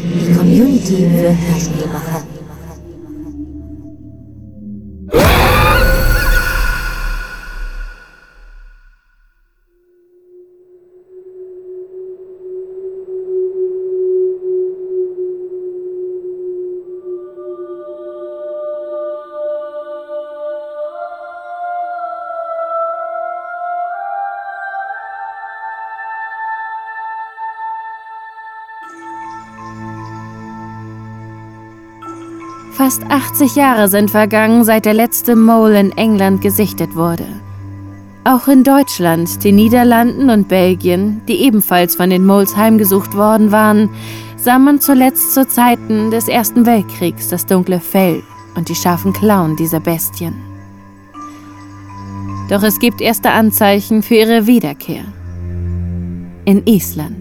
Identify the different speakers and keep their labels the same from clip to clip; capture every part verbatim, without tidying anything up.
Speaker 1: Die Community für Hörspielmacher.
Speaker 2: Fast achtzig Jahre sind vergangen, seit der letzte Mole in England gesichtet wurde. Auch in Deutschland, den Niederlanden und Belgien, die ebenfalls von den Moles heimgesucht worden waren, sah man zuletzt zu Zeiten des Ersten Weltkriegs das dunkle Fell und die scharfen Klauen dieser Bestien. Doch es gibt erste Anzeichen für ihre Wiederkehr. In Island.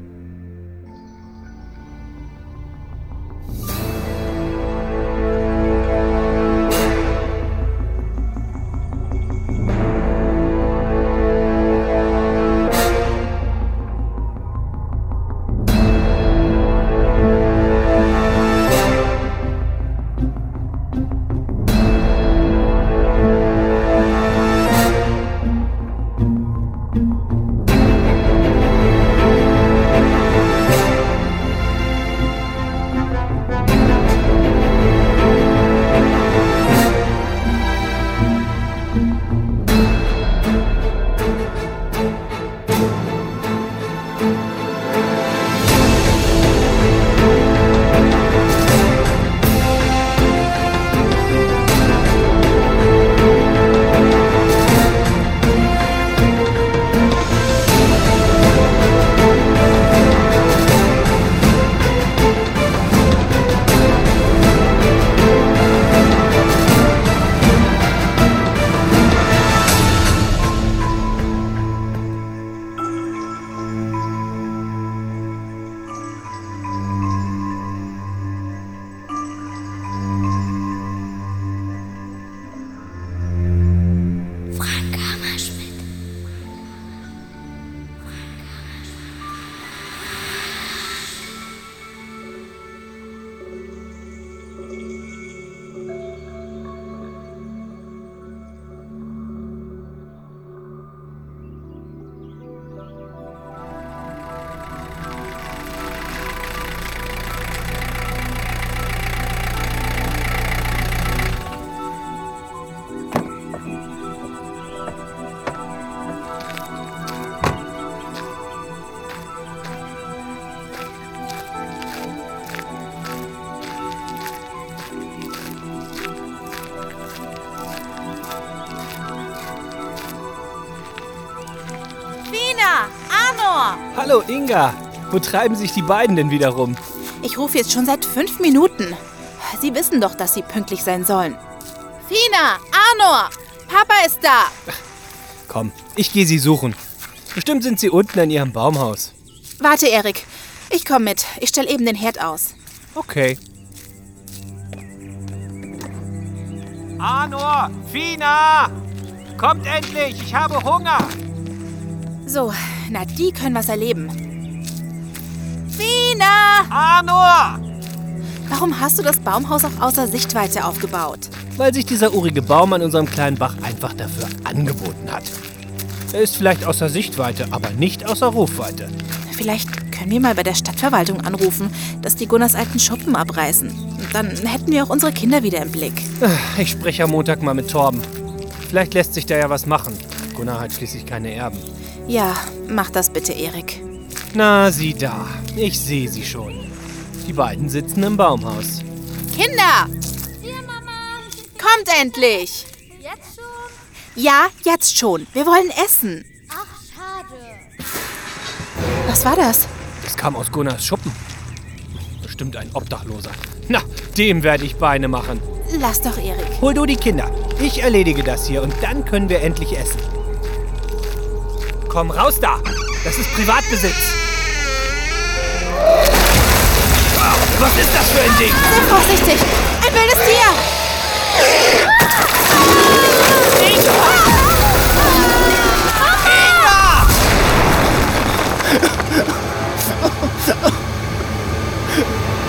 Speaker 3: Arnor!
Speaker 4: Hallo Inga, wo treiben sich die beiden denn wieder rum?
Speaker 3: Ich rufe jetzt schon seit fünf Minuten. Sie wissen doch, dass sie pünktlich sein sollen. Fina, Arnor, Papa ist da.
Speaker 4: Ach, komm, ich gehe sie suchen. Bestimmt sind sie unten in ihrem Baumhaus.
Speaker 3: Warte, Erik, ich komme mit. Ich stelle eben den Herd aus.
Speaker 4: Okay. Arnor, Fina, kommt endlich, ich habe Hunger.
Speaker 3: So, na die können was erleben. Fina!
Speaker 4: Arnor!
Speaker 3: Warum hast du das Baumhaus auch außer Sichtweite aufgebaut?
Speaker 4: Weil sich dieser urige Baum an unserem kleinen Bach einfach dafür angeboten hat. Er ist vielleicht außer Sichtweite, aber nicht außer Rufweite.
Speaker 3: Vielleicht können wir mal bei der Stadtverwaltung anrufen, dass die Gunnars alten Schuppen abreißen. Dann hätten wir auch unsere Kinder wieder im Blick.
Speaker 4: Ich spreche am Montag mal mit Torben. Vielleicht lässt sich da ja was machen. Gunnar hat schließlich keine Erben.
Speaker 3: Ja, mach das bitte, Erik.
Speaker 4: Na, sieh da. Ich sehe sie schon. Die beiden sitzen im Baumhaus.
Speaker 3: Kinder!
Speaker 5: Hier, Mama!
Speaker 3: Kommt endlich!
Speaker 5: Jetzt schon?
Speaker 3: Ja, jetzt schon. Wir wollen essen.
Speaker 5: Ach, schade.
Speaker 3: Was war das?
Speaker 4: Das kam aus Gunnars Schuppen. Bestimmt ein Obdachloser. Na, dem werde ich Beine machen.
Speaker 3: Lass doch, Erik.
Speaker 4: Hol du die Kinder. Ich erledige das hier und dann können wir endlich essen. Komm raus da! Das ist Privatbesitz! Was ist das für ein Ding?
Speaker 3: Sei vorsichtig! Ein wildes Tier!
Speaker 4: Inga! Inga!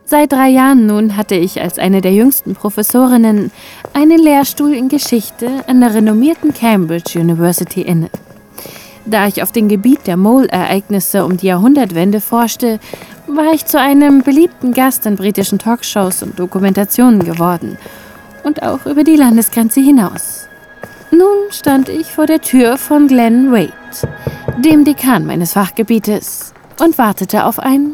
Speaker 2: Seit drei Jahren nun hatte ich als eine der jüngsten Professorinnen einen Lehrstuhl in Geschichte an der renommierten Cambridge University inne. Da ich auf dem Gebiet der Mole-Ereignisse um die Jahrhundertwende forschte, war ich zu einem beliebten Gast in britischen Talkshows und Dokumentationen geworden und auch über die Landesgrenze hinaus. Nun stand ich vor der Tür von Glenn Wade, dem Dekan meines Fachgebietes, und wartete auf einen...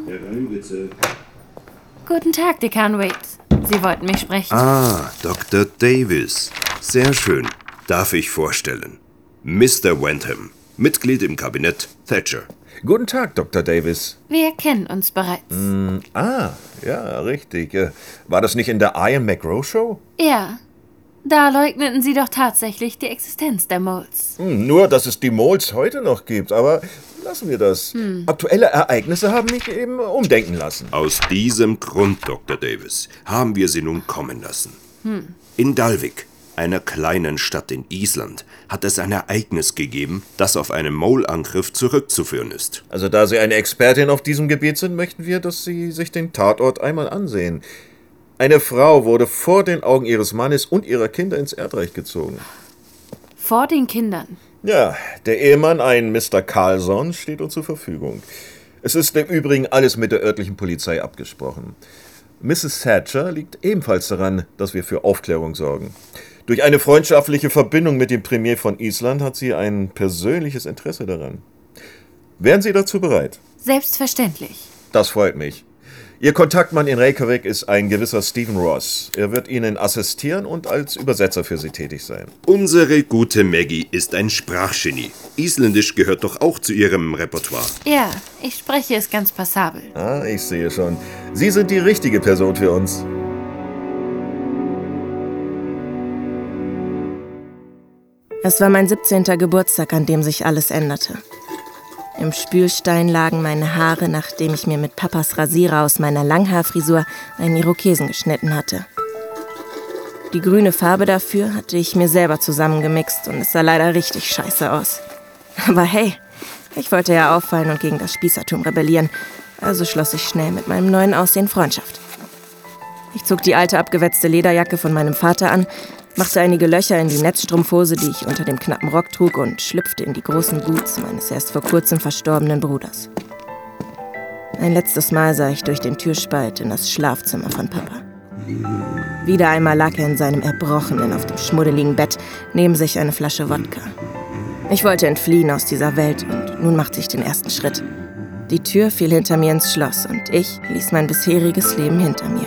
Speaker 2: Guten Tag, Dekan Wade. Sie wollten mich sprechen.
Speaker 6: Ah, Doktor Davis. Sehr schön. Darf ich vorstellen? Mister Wentham, Mitglied im Kabinett Thatcher.
Speaker 7: Guten Tag, Doktor Davis.
Speaker 2: Wir kennen uns bereits.
Speaker 7: Mm, ah, ja, richtig. Äh, War das nicht in der Ian McGraw Show?
Speaker 2: Ja. Da leugneten Sie doch tatsächlich die Existenz der Moles.
Speaker 7: Hm, nur, dass es die Moles heute noch gibt, aber lassen wir das. Hm. Aktuelle Ereignisse haben mich eben umdenken lassen.
Speaker 6: Aus diesem Grund, Doktor Davis, haben wir Sie nun kommen lassen. Hm. In Dalvik, einer kleinen Stadt in Island, hat es ein Ereignis gegeben, das auf einen Mole-Angriff zurückzuführen ist.
Speaker 7: Also da Sie eine Expertin auf diesem Gebiet sind, möchten wir, dass Sie sich den Tatort einmal ansehen. Eine Frau wurde vor den Augen ihres Mannes und ihrer Kinder ins Erdreich gezogen.
Speaker 2: Vor den Kindern?
Speaker 7: Ja, der Ehemann, ein Mister Carlson, steht uns zur Verfügung. Es ist im Übrigen alles mit der örtlichen Polizei abgesprochen. Misses Thatcher liegt ebenfalls daran, dass wir für Aufklärung sorgen. Durch eine freundschaftliche Verbindung mit dem Premier von Island hat sie ein persönliches Interesse daran. Wären Sie dazu bereit?
Speaker 2: Selbstverständlich.
Speaker 7: Das freut mich. Ihr Kontaktmann in Reykjavik ist ein gewisser Stephen Ross. Er wird Ihnen assistieren und als Übersetzer für Sie tätig sein.
Speaker 6: Unsere gute Maggie ist ein Sprachgenie. Isländisch gehört doch auch zu ihrem Repertoire.
Speaker 2: Ja, ich spreche es ganz passabel.
Speaker 7: Ah, ich sehe schon. Sie sind die richtige Person für uns.
Speaker 8: Es war mein siebzehnter Geburtstag, an dem sich alles änderte. Im Spülstein lagen meine Haare, nachdem ich mir mit Papas Rasierer aus meiner Langhaarfrisur einen Irokesen geschnitten hatte. Die grüne Farbe dafür hatte ich mir selber zusammengemixt und es sah leider richtig scheiße aus. Aber hey, ich wollte ja auffallen und gegen das Spießertum rebellieren, also schloss ich schnell mit meinem neuen Aussehen Freundschaft. Ich zog die alte abgewetzte Lederjacke von meinem Vater an, machte einige Löcher in die Netzstrumpfhose, die ich unter dem knappen Rock trug, und schlüpfte in die großen Boots meines erst vor kurzem verstorbenen Bruders. Ein letztes Mal sah ich durch den Türspalt in das Schlafzimmer von Papa. Wieder einmal lag er in seinem Erbrochenen auf dem schmuddeligen Bett, neben sich eine Flasche Wodka. Ich wollte entfliehen aus dieser Welt und nun machte ich den ersten Schritt. Die Tür fiel hinter mir ins Schloss und ich ließ mein bisheriges Leben hinter mir.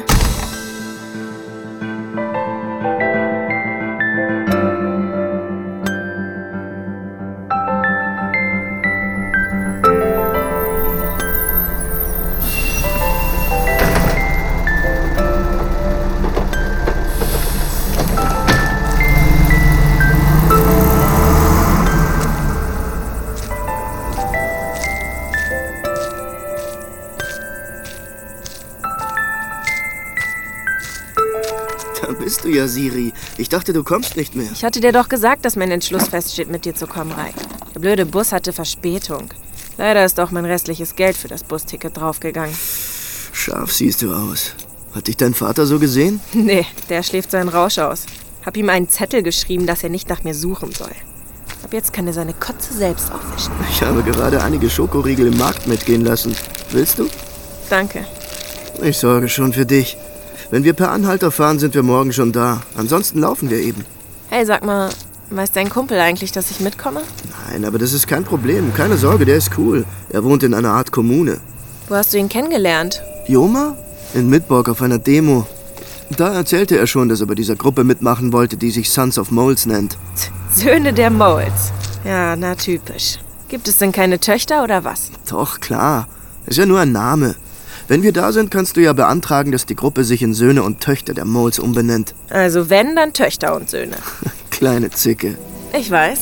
Speaker 9: Da bist du ja, Siri. Ich dachte, du kommst nicht mehr.
Speaker 8: Ich hatte dir doch gesagt, dass mein Entschluss feststeht, mit dir zu kommen, Reik. Der blöde Bus hatte Verspätung. Leider ist auch mein restliches Geld für das Busticket draufgegangen.
Speaker 9: Scharf siehst du aus. Hat dich dein Vater so gesehen?
Speaker 8: Nee, der schläft seinen Rausch aus. Hab ihm einen Zettel geschrieben, dass er nicht nach mir suchen soll. Ab jetzt kann er seine Kotze selbst aufwischen.
Speaker 9: Ich habe gerade einige Schokoriegel im Markt mitgehen lassen. Willst du?
Speaker 8: Danke.
Speaker 9: Ich sorge schon für dich. Wenn wir per Anhalter fahren, sind wir morgen schon da. Ansonsten laufen wir eben.
Speaker 8: Hey, sag mal, weiß dein Kumpel eigentlich, dass ich mitkomme?
Speaker 9: Nein, aber das ist kein Problem. Keine Sorge, der ist cool. Er wohnt in einer Art Kommune.
Speaker 8: Wo hast du ihn kennengelernt?
Speaker 9: Joma? In Midborg auf einer Demo. Da erzählte er schon, dass er bei dieser Gruppe mitmachen wollte, die sich Sons of Moles nennt.
Speaker 8: Söhne der Moles. Ja, na typisch. Gibt es denn keine Töchter oder was?
Speaker 9: Doch, klar. Ist ja nur ein Name. Wenn wir da sind, kannst du ja beantragen, dass die Gruppe sich in Söhne und Töchter der Moles umbenennt.
Speaker 8: Also wenn, dann Töchter und Söhne.
Speaker 9: Kleine Zicke.
Speaker 8: Ich weiß.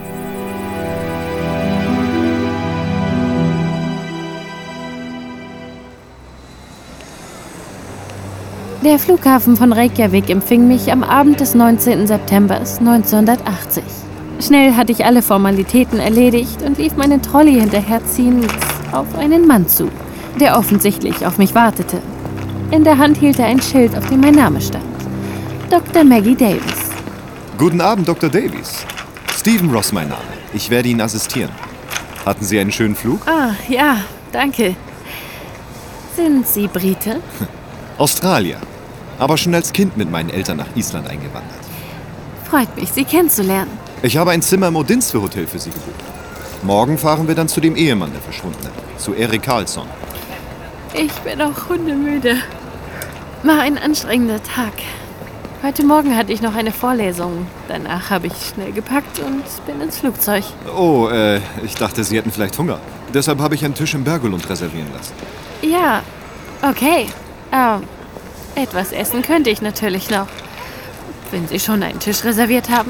Speaker 2: Der Flughafen von Reykjavik empfing mich am Abend des neunzehnten September neunzehnhundertachtzig. Schnell hatte ich alle Formalitäten erledigt und lief meinen Trolley hinterherziehend auf einen Mann zu, der offensichtlich auf mich wartete. In der Hand hielt er ein Schild, auf dem mein Name stand. Doktor Maggie Davis.
Speaker 10: Guten Abend, Doktor Davies. Stephen Ross mein Name. Ich werde Ihnen assistieren. Hatten Sie einen schönen Flug?
Speaker 2: Ah, ja, danke. Sind Sie Brite?
Speaker 10: Australier. Aber schon als Kind mit meinen Eltern nach Island eingewandert.
Speaker 2: Freut mich, Sie kennenzulernen.
Speaker 10: Ich habe ein Zimmer im Odinsve Hotel für Sie gebucht. Morgen fahren wir dann zu dem Ehemann der Verschwundenen, zu Erik Carlson.
Speaker 2: Ich bin auch hundemüde. War ein anstrengender Tag. Heute Morgen hatte ich noch eine Vorlesung. Danach habe ich schnell gepackt und bin ins Flugzeug.
Speaker 10: Oh, äh, ich dachte, Sie hätten vielleicht Hunger. Deshalb habe ich einen Tisch im Bergelund reservieren lassen.
Speaker 2: Ja, okay. Äh, etwas essen könnte ich natürlich noch. Wenn Sie schon einen Tisch reserviert haben.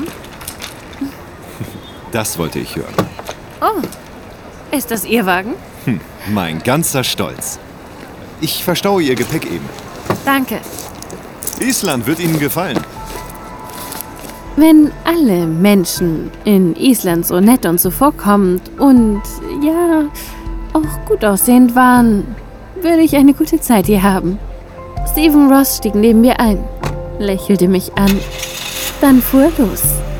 Speaker 10: Das wollte ich hören.
Speaker 2: Oh, ist das Ihr Wagen?
Speaker 10: Hm, mein ganzer Stolz. Ich verstaue Ihr Gepäck eben.
Speaker 2: Danke.
Speaker 10: Island wird Ihnen gefallen.
Speaker 2: Wenn alle Menschen in Island so nett und zuvorkommend und, ja, auch gut aussehend waren, würde ich eine gute Zeit hier haben. Stephen Ross stieg neben mir ein, lächelte mich an, dann fuhr er los.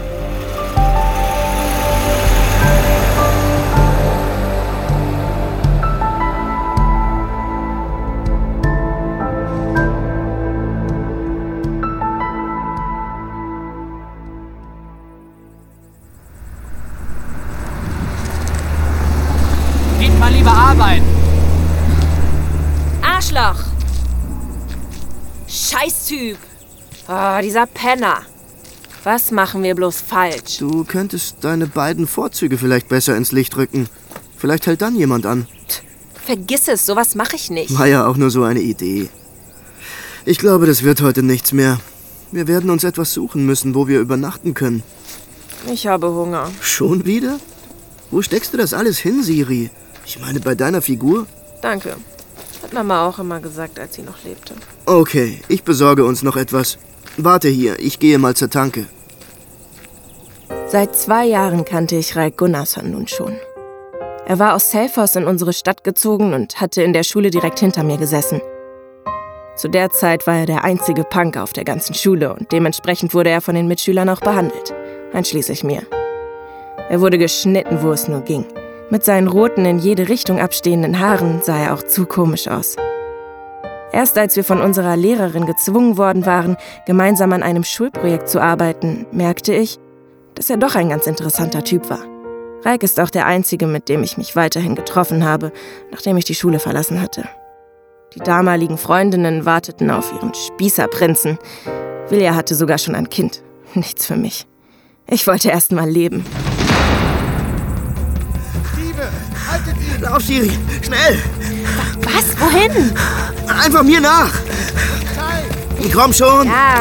Speaker 11: Geht mal lieber arbeiten.
Speaker 8: Arschloch! Scheißtyp! Oh, dieser Penner. Was machen wir bloß falsch?
Speaker 9: Du könntest deine beiden Vorzüge vielleicht besser ins Licht rücken. Vielleicht hält dann jemand an.
Speaker 8: Vergiss es, sowas mache ich nicht.
Speaker 9: War ja auch nur so eine Idee. Ich glaube, das wird heute nichts mehr. Wir werden uns etwas suchen müssen, wo wir übernachten können.
Speaker 8: Ich habe Hunger.
Speaker 9: Schon wieder? Wo steckst du das alles hin, Siri? Ich meine, bei deiner Figur?
Speaker 8: Danke. Hat Mama auch immer gesagt, als sie noch lebte.
Speaker 9: Okay, ich besorge uns noch etwas. Warte hier, ich gehe mal zur Tanke.
Speaker 8: Seit zwei Jahren kannte ich Raik Gunnarsson nun schon. Er war aus Selfoss in unsere Stadt gezogen und hatte in der Schule direkt hinter mir gesessen. Zu der Zeit war er der einzige Punk auf der ganzen Schule und dementsprechend wurde er von den Mitschülern auch behandelt, einschließlich mir. Er wurde geschnitten, wo es nur ging. Mit seinen roten, in jede Richtung abstehenden Haaren sah er auch zu komisch aus. Erst als wir von unserer Lehrerin gezwungen worden waren, gemeinsam an einem Schulprojekt zu arbeiten, merkte ich, dass er doch ein ganz interessanter Typ war. Raik ist auch der Einzige, mit dem ich mich weiterhin getroffen habe, nachdem ich die Schule verlassen hatte. Die damaligen Freundinnen warteten auf ihren Spießerprinzen. Vilja hatte sogar schon ein Kind. Nichts für mich. Ich wollte erst mal leben.
Speaker 9: Lauf, Siri, schnell!
Speaker 8: Was? Wohin?
Speaker 9: Einfach mir nach! Komm schon!
Speaker 8: Ja.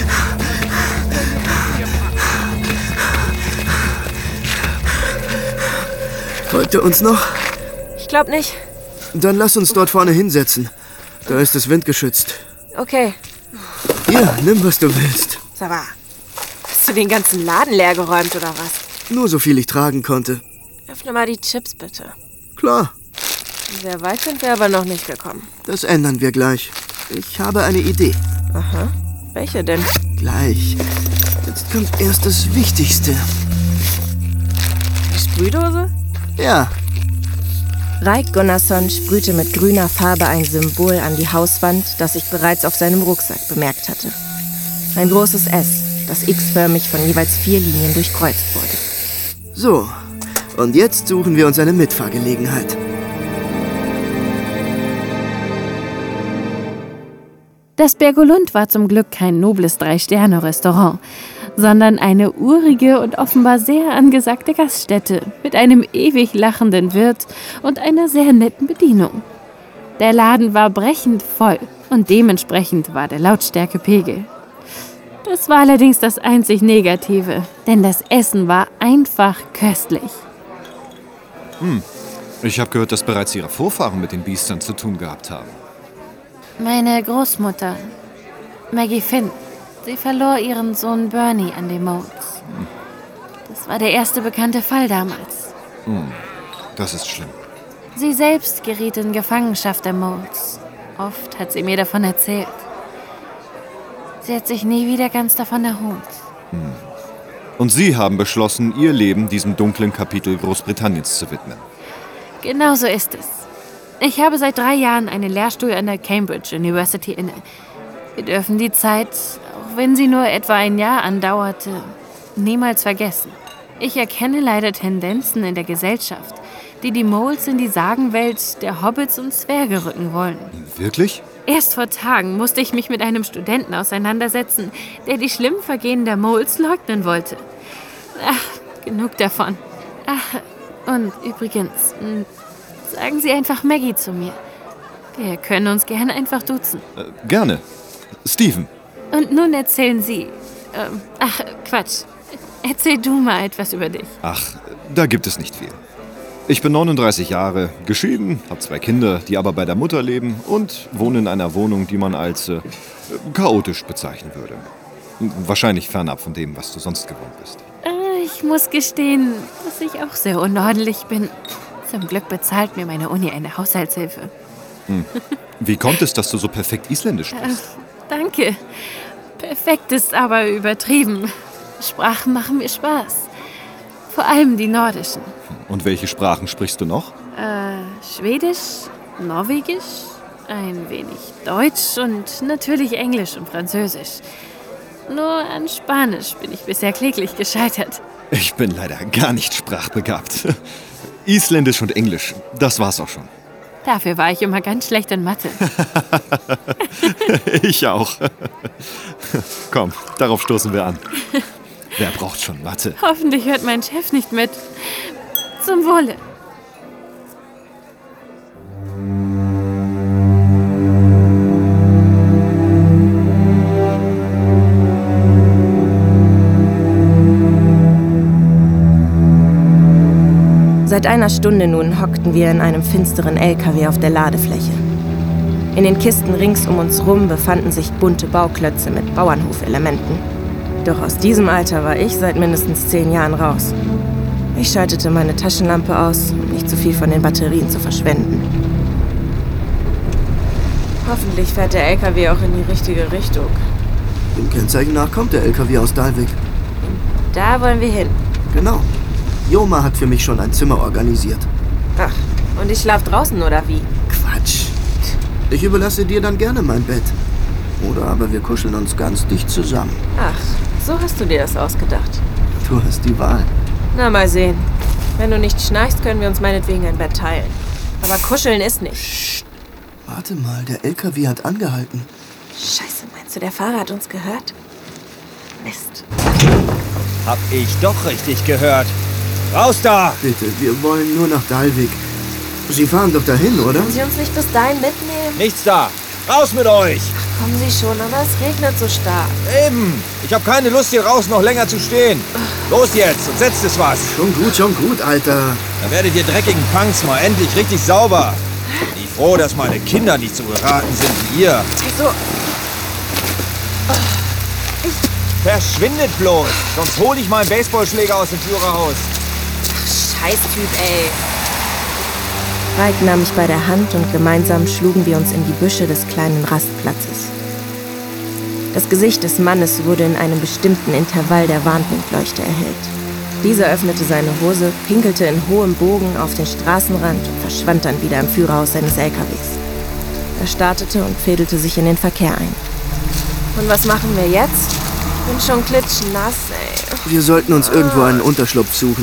Speaker 9: Folgt er uns noch?
Speaker 8: Ich glaub nicht.
Speaker 9: Dann lass uns dort vorne hinsetzen. Da ist es windgeschützt.
Speaker 8: Okay.
Speaker 9: Hier, nimm, was du willst.
Speaker 8: Sag mal, hast du den ganzen Laden leer geräumt oder was?
Speaker 9: Nur so viel ich tragen konnte.
Speaker 8: Öffne mal die Chips, bitte.
Speaker 9: Klar.
Speaker 8: Sehr weit sind wir aber noch nicht gekommen.
Speaker 9: Das ändern wir gleich. Ich habe eine Idee.
Speaker 8: Aha. Welche denn?
Speaker 9: Gleich. Jetzt kommt erst das Wichtigste.
Speaker 8: Die Sprühdose?
Speaker 9: Ja.
Speaker 8: Raik Gunnarsson sprühte mit grüner Farbe ein Symbol an die Hauswand, das ich bereits auf seinem Rucksack bemerkt hatte. Ein großes S, das x-förmig von jeweils vier Linien durchkreuzt wurde.
Speaker 9: So, und jetzt suchen wir uns eine Mitfahrgelegenheit.
Speaker 2: Das Bergolund war zum Glück kein nobles Drei-Sterne-Restaurant, sondern eine urige und offenbar sehr angesagte Gaststätte mit einem ewig lachenden Wirt und einer sehr netten Bedienung. Der Laden war brechend voll und dementsprechend war der Lautstärkepegel. Das war allerdings das einzig Negative, denn das Essen war einfach köstlich.
Speaker 10: Hm, ich habe gehört, dass bereits Ihre Vorfahren mit den Biestern zu tun gehabt haben.
Speaker 2: Meine Großmutter, Maggie Finn, sie verlor ihren Sohn Bernie an den Moles. Das war der erste bekannte Fall damals.
Speaker 10: Hm, das ist schlimm.
Speaker 2: Sie selbst geriet in Gefangenschaft der Moles Oft hat sie mir davon erzählt. Sie hat sich nie wieder ganz davon erholt.
Speaker 10: Hm. Und Sie haben beschlossen, Ihr Leben diesem dunklen Kapitel Großbritanniens zu widmen.
Speaker 2: Genau so ist es. Ich habe seit drei Jahren einen Lehrstuhl an der Cambridge University inne. Wir dürfen die Zeit, auch wenn sie nur etwa ein Jahr andauerte, niemals vergessen. Ich erkenne leider Tendenzen in der Gesellschaft, die die Moles in die Sagenwelt der Hobbits und Zwerge rücken wollen.
Speaker 10: Wirklich?
Speaker 2: Erst vor Tagen musste ich mich mit einem Studenten auseinandersetzen, der die schlimmen Vergehen der Moles leugnen wollte. Ach, genug davon. Ach, und übrigens, sagen Sie einfach Maggie zu mir. Wir können uns gerne einfach duzen.
Speaker 10: Äh, gerne. Steven.
Speaker 2: Und nun erzählen Sie... Ähm, ach, Quatsch. Erzähl du mal etwas über dich.
Speaker 10: Ach, da gibt es nicht viel. Ich bin neununddreißig Jahre, geschieden, habe zwei Kinder, die aber bei der Mutter leben und wohne in einer Wohnung, die man als äh, chaotisch bezeichnen würde. Wahrscheinlich fernab von dem, was du sonst gewohnt bist.
Speaker 2: Äh, ich muss gestehen, dass ich auch sehr unordentlich bin. Zum Glück bezahlt mir meine Uni eine Haushaltshilfe.
Speaker 10: Hm. Wie kommt es, dass du so perfekt Isländisch sprichst?
Speaker 2: Äh, danke. Perfekt ist aber übertrieben. Sprachen machen mir Spaß. Vor allem die nordischen.
Speaker 10: Und welche Sprachen sprichst du noch?
Speaker 2: Äh, Schwedisch, Norwegisch, ein wenig Deutsch und natürlich Englisch und Französisch. Nur an Spanisch bin ich bisher kläglich gescheitert.
Speaker 10: Ich bin leider gar nicht sprachbegabt. Isländisch und Englisch, das war's auch schon.
Speaker 2: Dafür war ich immer ganz schlecht in Mathe.
Speaker 10: Ich auch. Komm, darauf stoßen wir an. Wer braucht schon Mathe?
Speaker 2: Hoffentlich hört mein Chef nicht mit. Zum Wohle.
Speaker 8: Seit einer Stunde nun hockten wir in einem finsteren L K W auf der Ladefläche. In den Kisten rings um uns rum befanden sich bunte Bauklötze mit Bauernhofelementen. Doch aus diesem Alter war ich seit mindestens zehn Jahren raus. Ich schaltete meine Taschenlampe aus, um nicht zu viel von den Batterien zu verschwenden. Hoffentlich fährt der L K W auch in die richtige Richtung.
Speaker 9: Dem Kennzeichen nach kommt der L K W aus Dalvik.
Speaker 8: Da wollen wir hin.
Speaker 9: Genau. Joma hat für mich schon ein Zimmer organisiert.
Speaker 8: Ach, und ich schlaf draußen, oder wie?
Speaker 9: Quatsch. Ich überlasse dir dann gerne mein Bett. Oder aber wir kuscheln uns ganz dicht zusammen.
Speaker 8: Ach, so hast du dir das ausgedacht.
Speaker 9: Du hast die Wahl.
Speaker 8: Na, mal sehen. Wenn du nicht schnarchst, können wir uns meinetwegen ein Bett teilen. Aber kuscheln ist nicht.
Speaker 9: Psst. Warte mal, der L K W hat angehalten.
Speaker 8: Scheiße, meinst du, der Fahrer hat uns gehört? Mist.
Speaker 12: Hab ich doch richtig gehört. Raus da!
Speaker 9: Bitte, wir wollen nur nach Dalvik. Sie fahren doch dahin, oder?
Speaker 8: Können Sie uns nicht bis dahin mitnehmen?
Speaker 12: Nichts da! Raus mit euch!
Speaker 8: Ach, kommen Sie schon, aber es regnet so stark.
Speaker 12: Eben! Ich habe keine Lust, hier draußen noch länger zu stehen. Los jetzt und setzt es was.
Speaker 9: Schon gut, schon gut, Alter.
Speaker 12: Dann werdet ihr dreckigen Punks mal endlich richtig sauber. Bin ich froh, dass meine Kinder nicht so geraten sind wie ihr.
Speaker 8: So.
Speaker 12: Verschwindet bloß, sonst hol ich meinen Baseballschläger aus dem Führerhaus.
Speaker 8: Scheißtyp, ey. Mike nahm mich bei der Hand und gemeinsam schlugen wir uns in die Büsche des kleinen Rastplatzes. Das Gesicht des Mannes wurde in einem bestimmten Intervall der Warnpunkleuchte erhellt. Dieser öffnete seine Hose, pinkelte in hohem Bogen auf den Straßenrand und verschwand dann wieder im Führerhaus seines L K Ws. Er startete und fädelte sich in den Verkehr ein. Und was machen wir jetzt? Ich bin schon klitschnass, ey.
Speaker 9: Wir sollten uns irgendwo einen Unterschlupf suchen.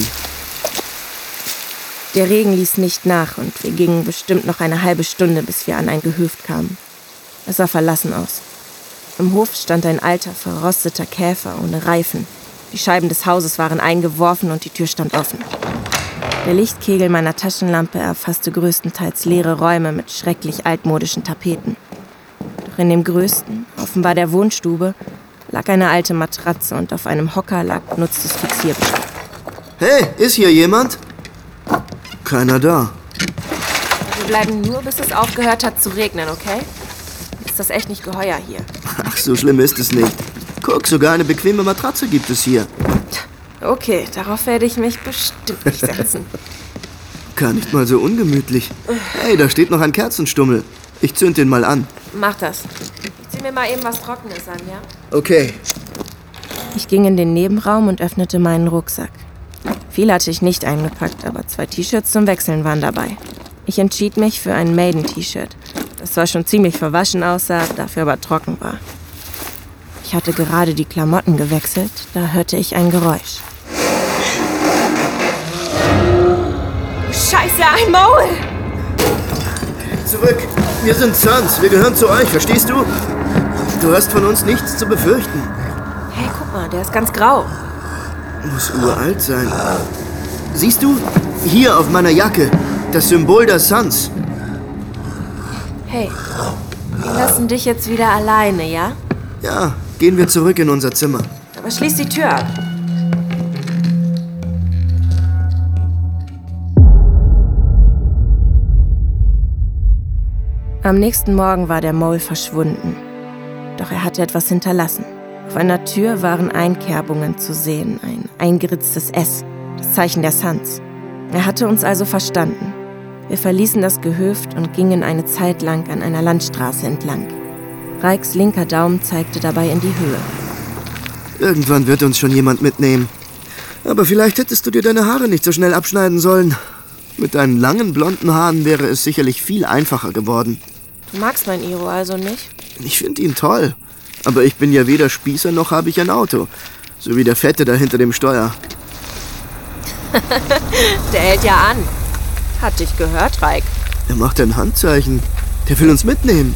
Speaker 8: Der Regen ließ nicht nach und wir gingen bestimmt noch eine halbe Stunde, bis wir an ein Gehöft kamen. Es sah verlassen aus. Im Hof stand ein alter, verrosteter Käfer ohne Reifen. Die Scheiben des Hauses waren eingeworfen und die Tür stand offen. Der Lichtkegel meiner Taschenlampe erfasste größtenteils leere Räume mit schrecklich altmodischen Tapeten. Doch in dem größten, offenbar der Wohnstube, lag eine alte Matratze und auf einem Hocker lag benutztes Fixierbesteck.
Speaker 9: Hey, ist hier jemand? Keiner da.
Speaker 8: Wir bleiben nur, bis es aufgehört hat zu regnen, okay? Ist das echt nicht geheuer hier?
Speaker 9: Ach, so schlimm ist es nicht. Guck, sogar eine bequeme Matratze gibt es hier.
Speaker 8: Okay, darauf werde ich mich bestimmt nicht setzen.
Speaker 9: Gar nicht mal so ungemütlich. Hey, da steht noch ein Kerzenstummel. Ich zünd den mal an.
Speaker 8: Mach das. Ich zieh mir mal eben was Trockenes an, ja?
Speaker 9: Okay.
Speaker 8: Ich ging in den Nebenraum und öffnete meinen Rucksack. Viel hatte ich nicht eingepackt, aber zwei T-Shirts zum Wechseln waren dabei. Ich entschied mich für ein Maiden-T-Shirt, das zwar schon ziemlich verwaschen aussah, dafür aber trocken war. Ich hatte gerade die Klamotten gewechselt, da hörte ich ein Geräusch. Scheiße, ein Maul!
Speaker 9: Zurück! Wir sind Suns, wir gehören zu euch, verstehst du? Du hast von uns nichts zu befürchten.
Speaker 8: Hey, guck mal, der ist ganz grau.
Speaker 9: Muss uralt sein. Siehst du? Hier auf meiner Jacke. Das Symbol der Suns.
Speaker 8: Hey, wir lassen dich jetzt wieder alleine, ja?
Speaker 9: Ja, gehen wir zurück in unser Zimmer.
Speaker 8: Aber schließ die Tür ab. Am nächsten Morgen war der Mole verschwunden. Doch er hatte etwas hinterlassen. Auf einer Tür waren Einkerbungen zu sehen, ein eingeritztes S, das Zeichen der Suns. Er hatte uns also verstanden. Wir verließen das Gehöft und gingen eine Zeit lang an einer Landstraße entlang. Reiks linker Daumen zeigte dabei in die Höhe.
Speaker 9: Irgendwann wird uns schon jemand mitnehmen. Aber vielleicht hättest du dir deine Haare nicht so schnell abschneiden sollen. Mit deinen langen blonden Haaren wäre es sicherlich viel einfacher geworden.
Speaker 8: Du magst mein Iro also nicht?
Speaker 9: Ich finde ihn toll. Aber ich bin ja weder Spießer noch habe ich ein Auto. So wie der Fette da hinter dem Steuer.
Speaker 8: Der hält ja an. Hat dich gehört, Reik?
Speaker 9: Er macht ein Handzeichen. Der will uns mitnehmen.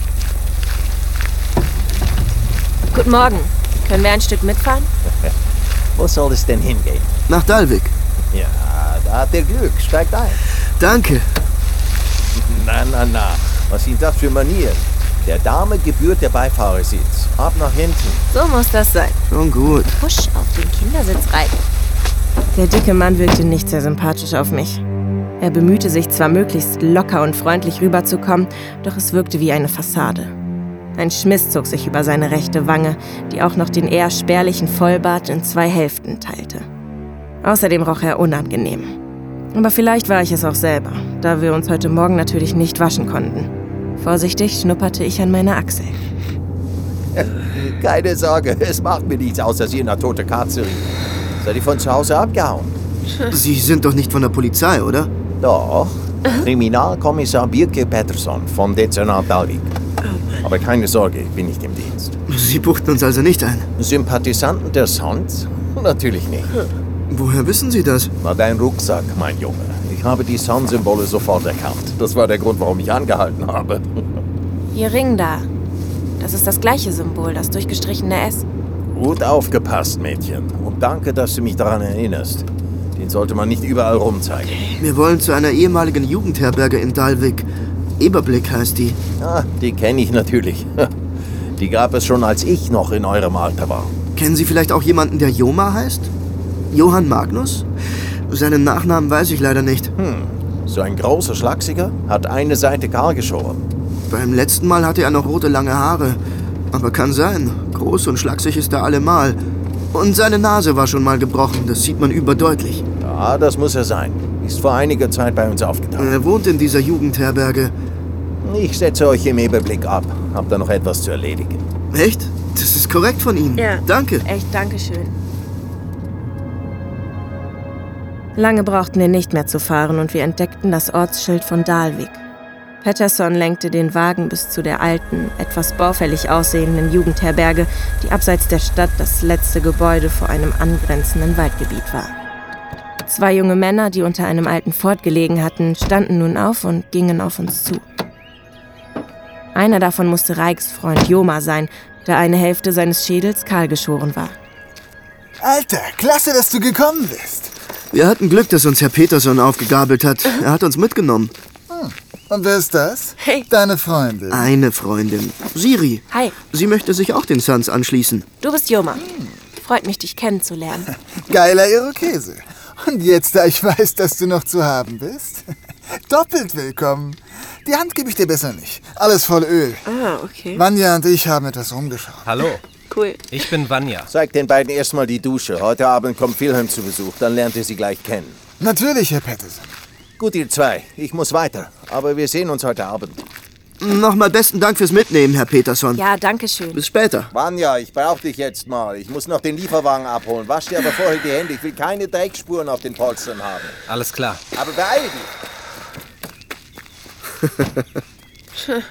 Speaker 8: Guten Morgen. Können wir ein Stück mitfahren?
Speaker 12: Wo soll es denn hingehen?
Speaker 9: Nach Dalvik.
Speaker 12: Ja, da hat er Glück. Steigt ein.
Speaker 9: Danke.
Speaker 12: Na, na, na. Was sind das für Manieren? Der Dame gebührt der Beifahrersitz. Ab nach hinten.
Speaker 8: So muss das sein.
Speaker 9: Schon gut.
Speaker 8: Husch auf den Kindersitz rein. Der dicke Mann wirkte nicht sehr sympathisch auf mich. Er bemühte sich zwar möglichst locker und freundlich rüberzukommen, doch es wirkte wie eine Fassade. Ein Schmiss zog sich über seine rechte Wange, die auch noch den eher spärlichen Vollbart in zwei Hälften teilte. Außerdem roch er unangenehm. Aber vielleicht war ich es auch selber, da wir uns heute Morgen natürlich nicht waschen konnten. Vorsichtig schnupperte ich an meiner Achsel.
Speaker 12: Keine Sorge, es macht mir nichts aus, dass ihr eine tote Katze riecht. Seid ihr von zu Hause abgehauen?
Speaker 9: Sie sind doch nicht von der Polizei, oder?
Speaker 12: Doch. Kriminalkommissar Birke Pettersson vom Dezernat Dalvik. Aber keine Sorge, ich bin nicht im Dienst.
Speaker 9: Sie buchten uns also nicht ein?
Speaker 12: Sympathisanten der Suns? Natürlich nicht.
Speaker 9: Woher wissen Sie das?
Speaker 12: Na, dein Rucksack, mein Junge. Ich habe die Sun-Symbole sofort erkannt. Das war der Grund, warum ich angehalten habe.
Speaker 8: Ihr Ring da. Das ist das gleiche Symbol, das durchgestrichene S.
Speaker 12: Gut aufgepasst, Mädchen. Und danke, dass du mich daran erinnerst. Den sollte man nicht überall rumzeigen.
Speaker 9: Wir wollen zu einer ehemaligen Jugendherberge in Dalvik. Eberblick heißt die.
Speaker 12: Ah, die kenne ich natürlich. Die gab es schon, als ich noch in eurem Alter war.
Speaker 9: Kennen Sie vielleicht auch jemanden, der Joma heißt? Johann Magnus? Seinen Nachnamen weiß ich leider nicht.
Speaker 12: Hm, so ein großer Schlachsiger hat eine Seite kahl geschoren.
Speaker 9: Beim letzten Mal hatte er noch rote lange Haare. Aber kann sein. Groß und schlaksig ist er allemal. Und seine Nase war schon mal gebrochen. Das sieht man überdeutlich.
Speaker 12: Ja, das muss er sein. Ist vor einiger Zeit bei uns aufgetaucht.
Speaker 9: Er wohnt in dieser Jugendherberge.
Speaker 12: Ich setze euch im Überblick ab. Habt da noch etwas zu erledigen?
Speaker 9: Echt? Das ist korrekt von Ihnen.
Speaker 8: Ja.
Speaker 9: Danke.
Speaker 8: Echt, danke schön. Lange brauchten wir nicht mehr zu fahren und wir entdeckten das Ortsschild von Dalvik. Pettersson lenkte den Wagen bis zu der alten, etwas baufällig aussehenden Jugendherberge, die abseits der Stadt das letzte Gebäude vor einem angrenzenden Waldgebiet war. Zwei junge Männer, die unter einem alten Fort gelegen hatten, standen nun auf und gingen auf uns zu. Einer davon musste Reiks Freund Joma sein, da eine Hälfte seines Schädels kahl geschoren war.
Speaker 13: Alter, klasse, dass du gekommen bist.
Speaker 9: Wir hatten Glück, dass uns Herr Peterson aufgegabelt hat. Er hat uns mitgenommen.
Speaker 13: Hm. Und wer ist das?
Speaker 8: Hey.
Speaker 13: Deine Freundin.
Speaker 9: Eine Freundin. Siri.
Speaker 8: Hi.
Speaker 9: Sie möchte sich auch den Suns anschließen.
Speaker 8: Du bist Joma. Freut mich, dich kennenzulernen.
Speaker 13: Geiler Irokese. Und jetzt, da ich weiß, dass du noch zu haben bist, doppelt willkommen. Die Hand gebe ich dir besser nicht. Alles voll Öl.
Speaker 8: Ah, okay.
Speaker 13: Vanya und ich haben etwas rumgeschaut.
Speaker 4: Hallo.
Speaker 8: Cool.
Speaker 4: Ich bin Vanya.
Speaker 12: Zeig den beiden erstmal die Dusche. Heute Abend kommt Wilhelm zu Besuch, dann lernt ihr sie gleich kennen.
Speaker 13: Natürlich, Herr Pettersson.
Speaker 12: Gut, ihr zwei. Ich muss weiter. Aber wir sehen uns heute Abend.
Speaker 9: Nochmal besten Dank fürs Mitnehmen, Herr Peterson.
Speaker 8: Ja, danke schön.
Speaker 9: Bis später.
Speaker 12: Vanya, ich brauche dich jetzt mal. Ich muss noch den Lieferwagen abholen. Wasch dir aber vorher die Hände. Ich will keine Dreckspuren auf den Polstern haben.
Speaker 4: Alles klar.
Speaker 12: Aber beeil dich.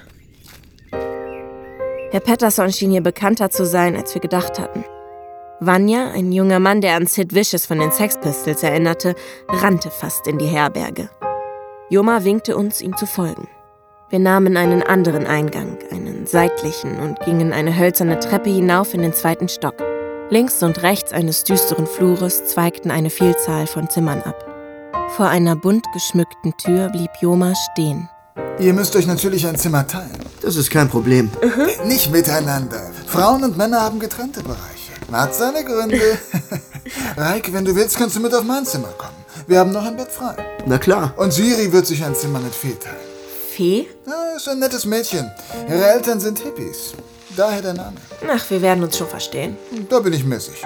Speaker 8: Herr Peterson schien hier bekannter zu sein, als wir gedacht hatten. Vanya, ein junger Mann, der an Sid Vicious von den Sex Pistols erinnerte, rannte fast in die Herberge. Joma winkte uns, ihm zu folgen. Wir nahmen einen anderen Eingang, einen seitlichen, und gingen eine hölzerne Treppe hinauf in den zweiten Stock. Links und rechts eines düsteren Flures zweigten eine Vielzahl von Zimmern ab. Vor einer bunt geschmückten Tür blieb Joma stehen.
Speaker 13: Ihr müsst euch natürlich ein Zimmer teilen.
Speaker 9: Das ist kein Problem.
Speaker 13: Mhm. Nicht miteinander. Frauen und Männer haben getrennte Bereiche. Hat seine Gründe. Reik, wenn du willst, kannst du mit auf mein Zimmer kommen. Wir haben noch ein Bett frei.
Speaker 9: Na klar.
Speaker 13: Und Siri wird sich ein Zimmer mit Fee teilen.
Speaker 8: Fee?
Speaker 13: Ja, ist ein nettes Mädchen. Ihre Eltern sind Hippies. Daher der Name.
Speaker 8: Ach, wir werden uns schon verstehen.
Speaker 13: Da bin ich mir sicher.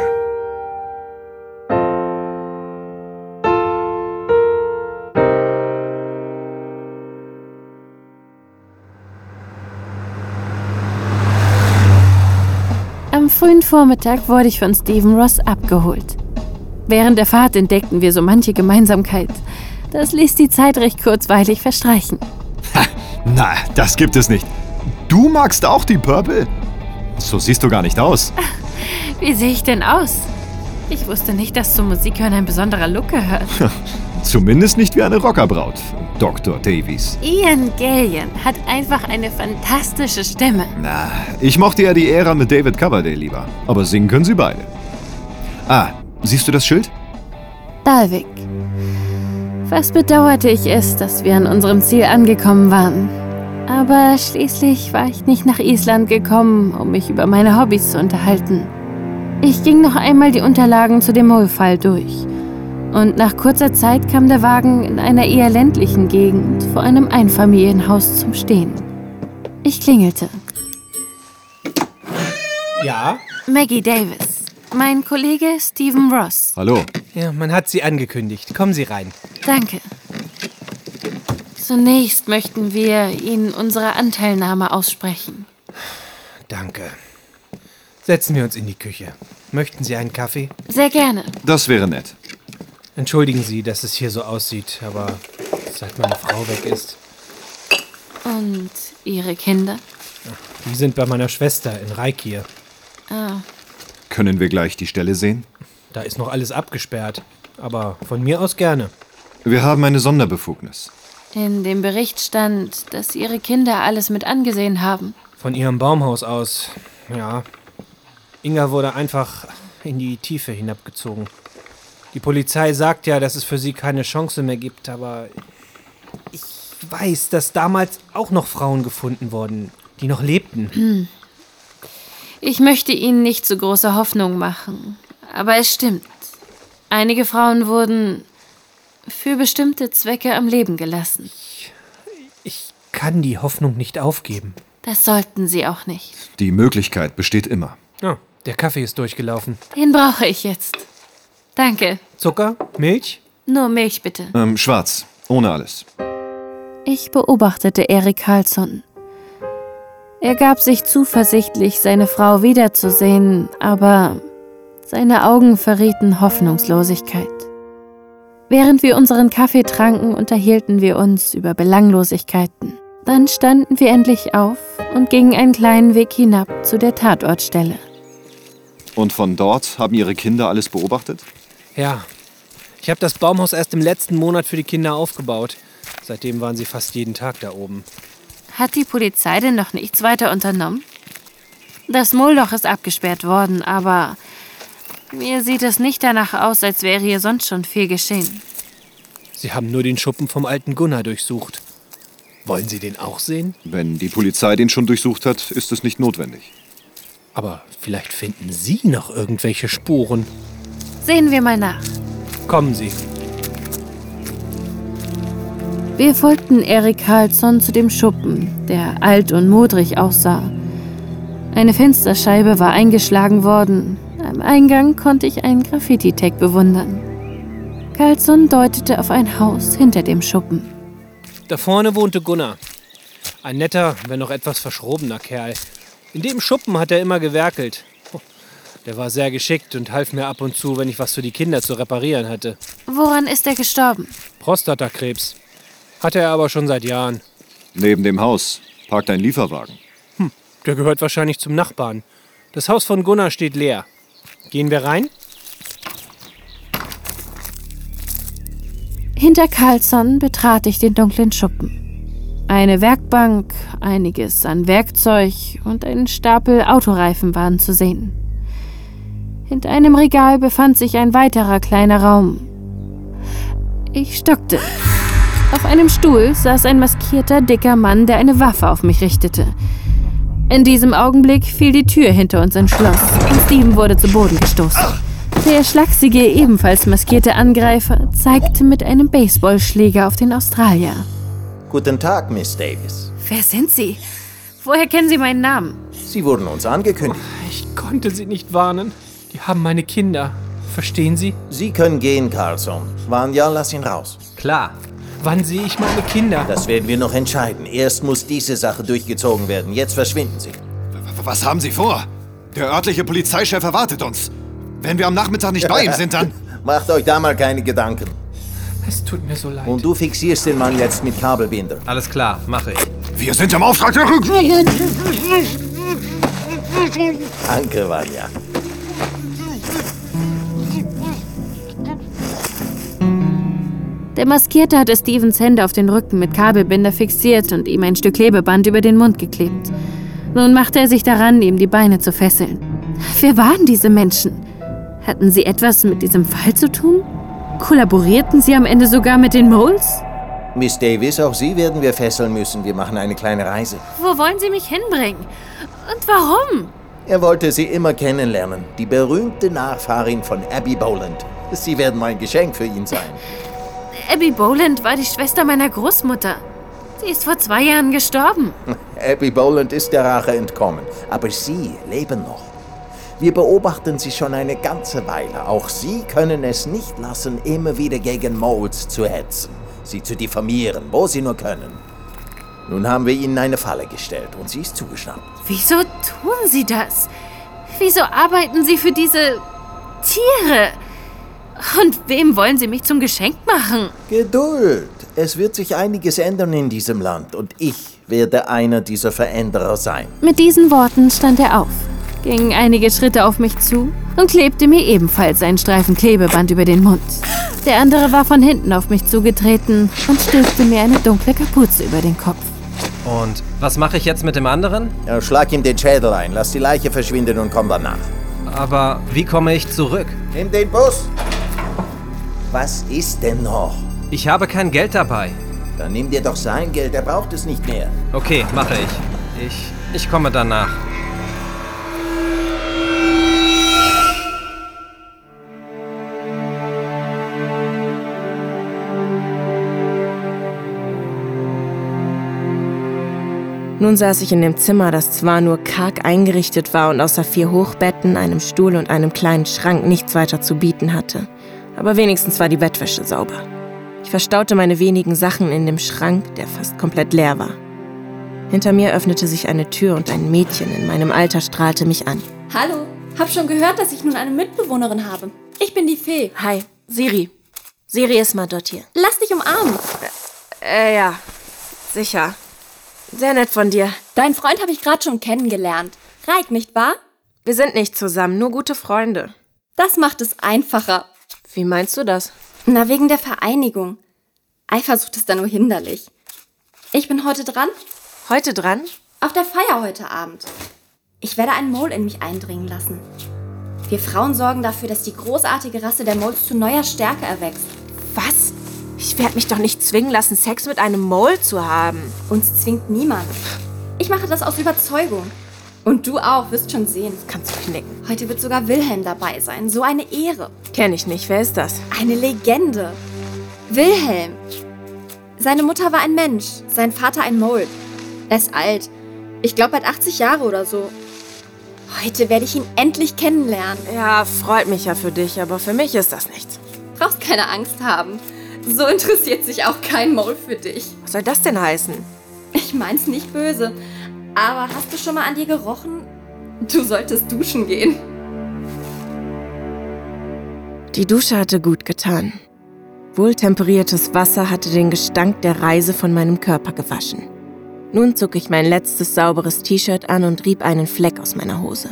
Speaker 2: Am frühen Vormittag wurde ich von Stephen Ross abgeholt. Während der Fahrt entdeckten wir so manche Gemeinsamkeit. Das ließ die Zeit recht kurzweilig verstreichen.
Speaker 10: Ha, na, das gibt es nicht. Du magst auch die Purple? So siehst du gar nicht aus.
Speaker 2: Ach, wie sehe ich denn aus? Ich wusste nicht, dass zum Musikhören ein besonderer Look gehört.
Speaker 10: Zumindest nicht wie eine Rockerbraut, Doktor Davies.
Speaker 2: Ian Gallion hat einfach eine fantastische Stimme.
Speaker 10: Na, ich mochte ja die Ära mit David Coverdale lieber. Aber singen können sie beide. Ah, siehst du das Schild?
Speaker 2: Dalvik. Fast bedauerte ich es, dass wir an unserem Ziel angekommen waren. Aber schließlich war ich nicht nach Island gekommen, um mich über meine Hobbys zu unterhalten. Ich ging noch einmal die Unterlagen zu dem Mole-Fall durch. Und nach kurzer Zeit kam der Wagen in einer eher ländlichen Gegend vor einem Einfamilienhaus zum Stehen. Ich klingelte.
Speaker 4: Ja?
Speaker 2: Maggie Davis. Mein Kollege Stephen Ross.
Speaker 10: Hallo.
Speaker 4: Ja, man hat Sie angekündigt. Kommen Sie rein.
Speaker 2: Danke. Zunächst möchten wir Ihnen unsere Anteilnahme aussprechen.
Speaker 4: Danke. Setzen wir uns in die Küche. Möchten Sie einen Kaffee?
Speaker 2: Sehr gerne.
Speaker 10: Das wäre nett.
Speaker 4: Entschuldigen Sie, dass es hier so aussieht, aber seit meine Frau weg ist.
Speaker 2: Und Ihre Kinder?
Speaker 4: Die sind bei meiner Schwester in Reykjavik.
Speaker 2: Ah.
Speaker 10: Können wir gleich die Stelle sehen?
Speaker 4: Da ist noch alles abgesperrt, aber von mir aus gerne.
Speaker 10: Wir haben eine Sonderbefugnis.
Speaker 2: In dem Bericht stand, dass Ihre Kinder alles mit angesehen haben.
Speaker 4: Von Ihrem Baumhaus aus, ja. Inga wurde einfach in die Tiefe hinabgezogen. Die Polizei sagt ja, dass es für sie keine Chance mehr gibt, aber ich weiß, dass damals auch noch Frauen gefunden wurden, die noch lebten.
Speaker 2: Ich möchte Ihnen nicht zu große Hoffnung machen, aber es stimmt. Einige Frauen wurden für bestimmte Zwecke am Leben gelassen.
Speaker 4: Ich, ich kann die Hoffnung nicht aufgeben.
Speaker 2: Das sollten Sie auch nicht.
Speaker 10: Die Möglichkeit besteht immer.
Speaker 4: Oh, der Kaffee ist durchgelaufen.
Speaker 2: Den brauche ich jetzt. Danke.
Speaker 4: Zucker? Milch?
Speaker 2: Nur Milch, bitte.
Speaker 10: Ähm, schwarz. Ohne alles.
Speaker 2: Ich beobachtete Erik Carlson. Er gab sich zuversichtlich, seine Frau wiederzusehen, aber seine Augen verrieten Hoffnungslosigkeit. Während wir unseren Kaffee tranken, unterhielten wir uns über Belanglosigkeiten. Dann standen wir endlich auf und gingen einen kleinen Weg hinab zu der Tatortstelle.
Speaker 10: Und von dort haben Ihre Kinder alles beobachtet?
Speaker 4: Ja. Ich habe das Baumhaus erst im letzten Monat für die Kinder aufgebaut. Seitdem waren sie fast jeden Tag da oben.
Speaker 2: Hat die Polizei denn noch nichts weiter unternommen? Das Mohlloch ist abgesperrt worden, aber mir sieht es nicht danach aus, als wäre hier sonst schon viel geschehen.
Speaker 4: Sie haben nur den Schuppen vom alten Gunnar durchsucht. Wollen Sie den auch sehen?
Speaker 10: Wenn die Polizei den schon durchsucht hat, ist es nicht notwendig.
Speaker 4: Aber vielleicht finden Sie noch irgendwelche Spuren.
Speaker 2: Sehen wir mal nach.
Speaker 4: Kommen Sie.
Speaker 2: Wir folgten Erik Carlson zu dem Schuppen, der alt und modrig aussah. Eine Fensterscheibe war eingeschlagen worden. Am Eingang konnte ich einen Graffiti-Tag bewundern. Carlson deutete auf ein Haus hinter dem Schuppen.
Speaker 4: Da vorne wohnte Gunnar. Ein netter, wenn noch etwas verschrobener Kerl. In dem Schuppen hat er immer gewerkelt. Der war sehr geschickt und half mir ab und zu, wenn ich was für die Kinder zu reparieren hatte.
Speaker 2: Woran ist er gestorben?
Speaker 4: Prostatakrebs. Hatte er aber schon seit Jahren.
Speaker 10: Neben dem Haus parkt ein Lieferwagen.
Speaker 4: Hm, der gehört wahrscheinlich zum Nachbarn. Das Haus von Gunnar steht leer. Gehen wir rein?
Speaker 2: Hinter Carlsson betrat ich den dunklen Schuppen. Eine Werkbank, einiges an Werkzeug und ein Stapel Autoreifen waren zu sehen. Hinter einem Regal befand sich ein weiterer kleiner Raum. Ich stockte. Auf einem Stuhl saß ein maskierter, dicker Mann, der eine Waffe auf mich richtete. In diesem Augenblick fiel die Tür hinter uns ins Schloss und Steven wurde zu Boden gestoßen. Der schlachsige, ebenfalls maskierte Angreifer zeigte mit einem Baseballschläger auf den Australier.
Speaker 12: Guten Tag, Miss Davis.
Speaker 2: Wer sind Sie? Woher kennen Sie meinen Namen?
Speaker 12: Sie wurden uns angekündigt.
Speaker 4: Ich konnte Sie nicht warnen. Die haben meine Kinder. Verstehen Sie?
Speaker 12: Sie können gehen, Carlsson. Vanya, lass ihn raus.
Speaker 11: Klar.
Speaker 4: Wann sehe ich meine Kinder?
Speaker 12: Das werden wir noch entscheiden. Erst muss diese Sache durchgezogen werden. Jetzt verschwinden Sie.
Speaker 10: Was haben Sie vor? Der örtliche Polizeichef erwartet uns. Wenn wir am Nachmittag nicht bei ihm sind, dann...
Speaker 12: Macht euch da mal keine Gedanken.
Speaker 4: Es tut mir so leid.
Speaker 12: Und du fixierst den Mann jetzt mit Kabelbinder.
Speaker 11: Alles klar, mache ich.
Speaker 10: Wir sind im Auftrag der Regierung.
Speaker 12: Danke, Vanya.
Speaker 2: Der Maskierte hatte Stevens Hände auf den Rücken mit Kabelbinder fixiert und ihm ein Stück Klebeband über den Mund geklebt. Nun machte er sich daran, ihm die Beine zu fesseln. Wer waren diese Menschen? Hatten sie etwas mit diesem Fall zu tun? Kollaborierten sie am Ende sogar mit den Moles?
Speaker 12: Miss Davis, auch Sie werden wir fesseln müssen. Wir machen eine kleine Reise.
Speaker 2: Wo wollen Sie mich hinbringen? Und warum?
Speaker 12: Er wollte Sie immer kennenlernen. Die berühmte Nachfahrin von Abby Boland. Sie werden mein Geschenk für ihn sein.
Speaker 2: Abby Boland war die Schwester meiner Großmutter. Sie ist vor zwei Jahren gestorben.
Speaker 12: Abby Boland ist der Rache entkommen, aber Sie leben noch. Wir beobachten Sie schon eine ganze Weile. Auch Sie können es nicht lassen, immer wieder gegen Moles zu hetzen, sie zu diffamieren, wo Sie nur können. Nun haben wir Ihnen eine Falle gestellt und sie ist zugeschnappt.
Speaker 2: Wieso tun Sie das? Wieso arbeiten Sie für diese Tiere? Und wem wollen Sie mich zum Geschenk machen?
Speaker 12: Geduld. Es wird sich einiges ändern in diesem Land und ich werde einer dieser Veränderer sein.
Speaker 2: Mit diesen Worten stand er auf, ging einige Schritte auf mich zu und klebte mir ebenfalls einen Streifen Klebeband über den Mund. Der andere war von hinten auf mich zugetreten und stülpte mir eine dunkle Kapuze über den Kopf.
Speaker 11: Und was mache ich jetzt mit dem anderen?
Speaker 12: Ja, schlag ihm den Schädel ein, lass die Leiche verschwinden und komm danach.
Speaker 11: Aber wie komme ich zurück?
Speaker 12: Nimm den Bus! Was ist denn noch?
Speaker 11: Ich habe kein Geld dabei.
Speaker 12: Dann nimm dir doch sein Geld, er braucht es nicht mehr.
Speaker 11: Okay, mache ich. Ich, ich komme danach.
Speaker 8: Nun saß ich in dem Zimmer, das zwar nur karg eingerichtet war und außer vier Hochbetten, einem Stuhl und einem kleinen Schrank nichts weiter zu bieten hatte. Aber wenigstens war die Bettwäsche sauber. Ich verstaute meine wenigen Sachen in dem Schrank, der fast komplett leer war. Hinter mir öffnete sich eine Tür und ein Mädchen in meinem Alter strahlte mich an.
Speaker 5: Hallo, hab schon gehört, dass ich nun eine Mitbewohnerin habe. Ich bin die Fee.
Speaker 8: Hi, Siri. Siri ist mal dort hier.
Speaker 5: Lass dich umarmen.
Speaker 8: Äh, äh ja, sicher. Sehr nett von dir.
Speaker 5: Deinen Freund habe ich gerade schon kennengelernt. Reik, nicht wahr?
Speaker 8: Wir sind nicht zusammen, nur gute Freunde.
Speaker 5: Das macht es einfacher.
Speaker 8: Wie meinst du das?
Speaker 5: Na, wegen der Vereinigung. Eifersucht ist da nur hinderlich. Ich bin heute dran.
Speaker 8: Heute dran?
Speaker 5: Auf der Feier heute Abend. Ich werde einen Mole in mich eindringen lassen. Wir Frauen sorgen dafür, dass die großartige Rasse der Moles zu neuer Stärke erwächst.
Speaker 8: Was? Ich werde mich doch nicht zwingen lassen, Sex mit einem Mole zu haben.
Speaker 5: Uns zwingt niemand. Ich mache das aus Überzeugung. Und du auch, wirst schon sehen.
Speaker 8: Kannst du knicken.
Speaker 5: Heute wird sogar Wilhelm dabei sein. So eine Ehre.
Speaker 8: Kenn ich nicht. Wer ist das?
Speaker 5: Eine Legende. Wilhelm. Seine Mutter war ein Mensch, sein Vater ein Mole. Er ist alt. Ich glaube, bald achtzig Jahre oder so. Heute werde ich ihn endlich kennenlernen.
Speaker 8: Ja, freut mich ja für dich, aber für mich ist das nichts.
Speaker 5: Brauchst keine Angst haben. So interessiert sich auch kein Mole für dich.
Speaker 8: Was soll das denn heißen?
Speaker 5: Ich mein's nicht böse. Aber hast du schon mal an dir gerochen? Du solltest duschen gehen.
Speaker 8: Die Dusche hatte gut getan. Wohltemperiertes Wasser hatte den Gestank der Reise von meinem Körper gewaschen. Nun zog ich mein letztes sauberes T-Shirt an und rieb einen Fleck aus meiner Hose.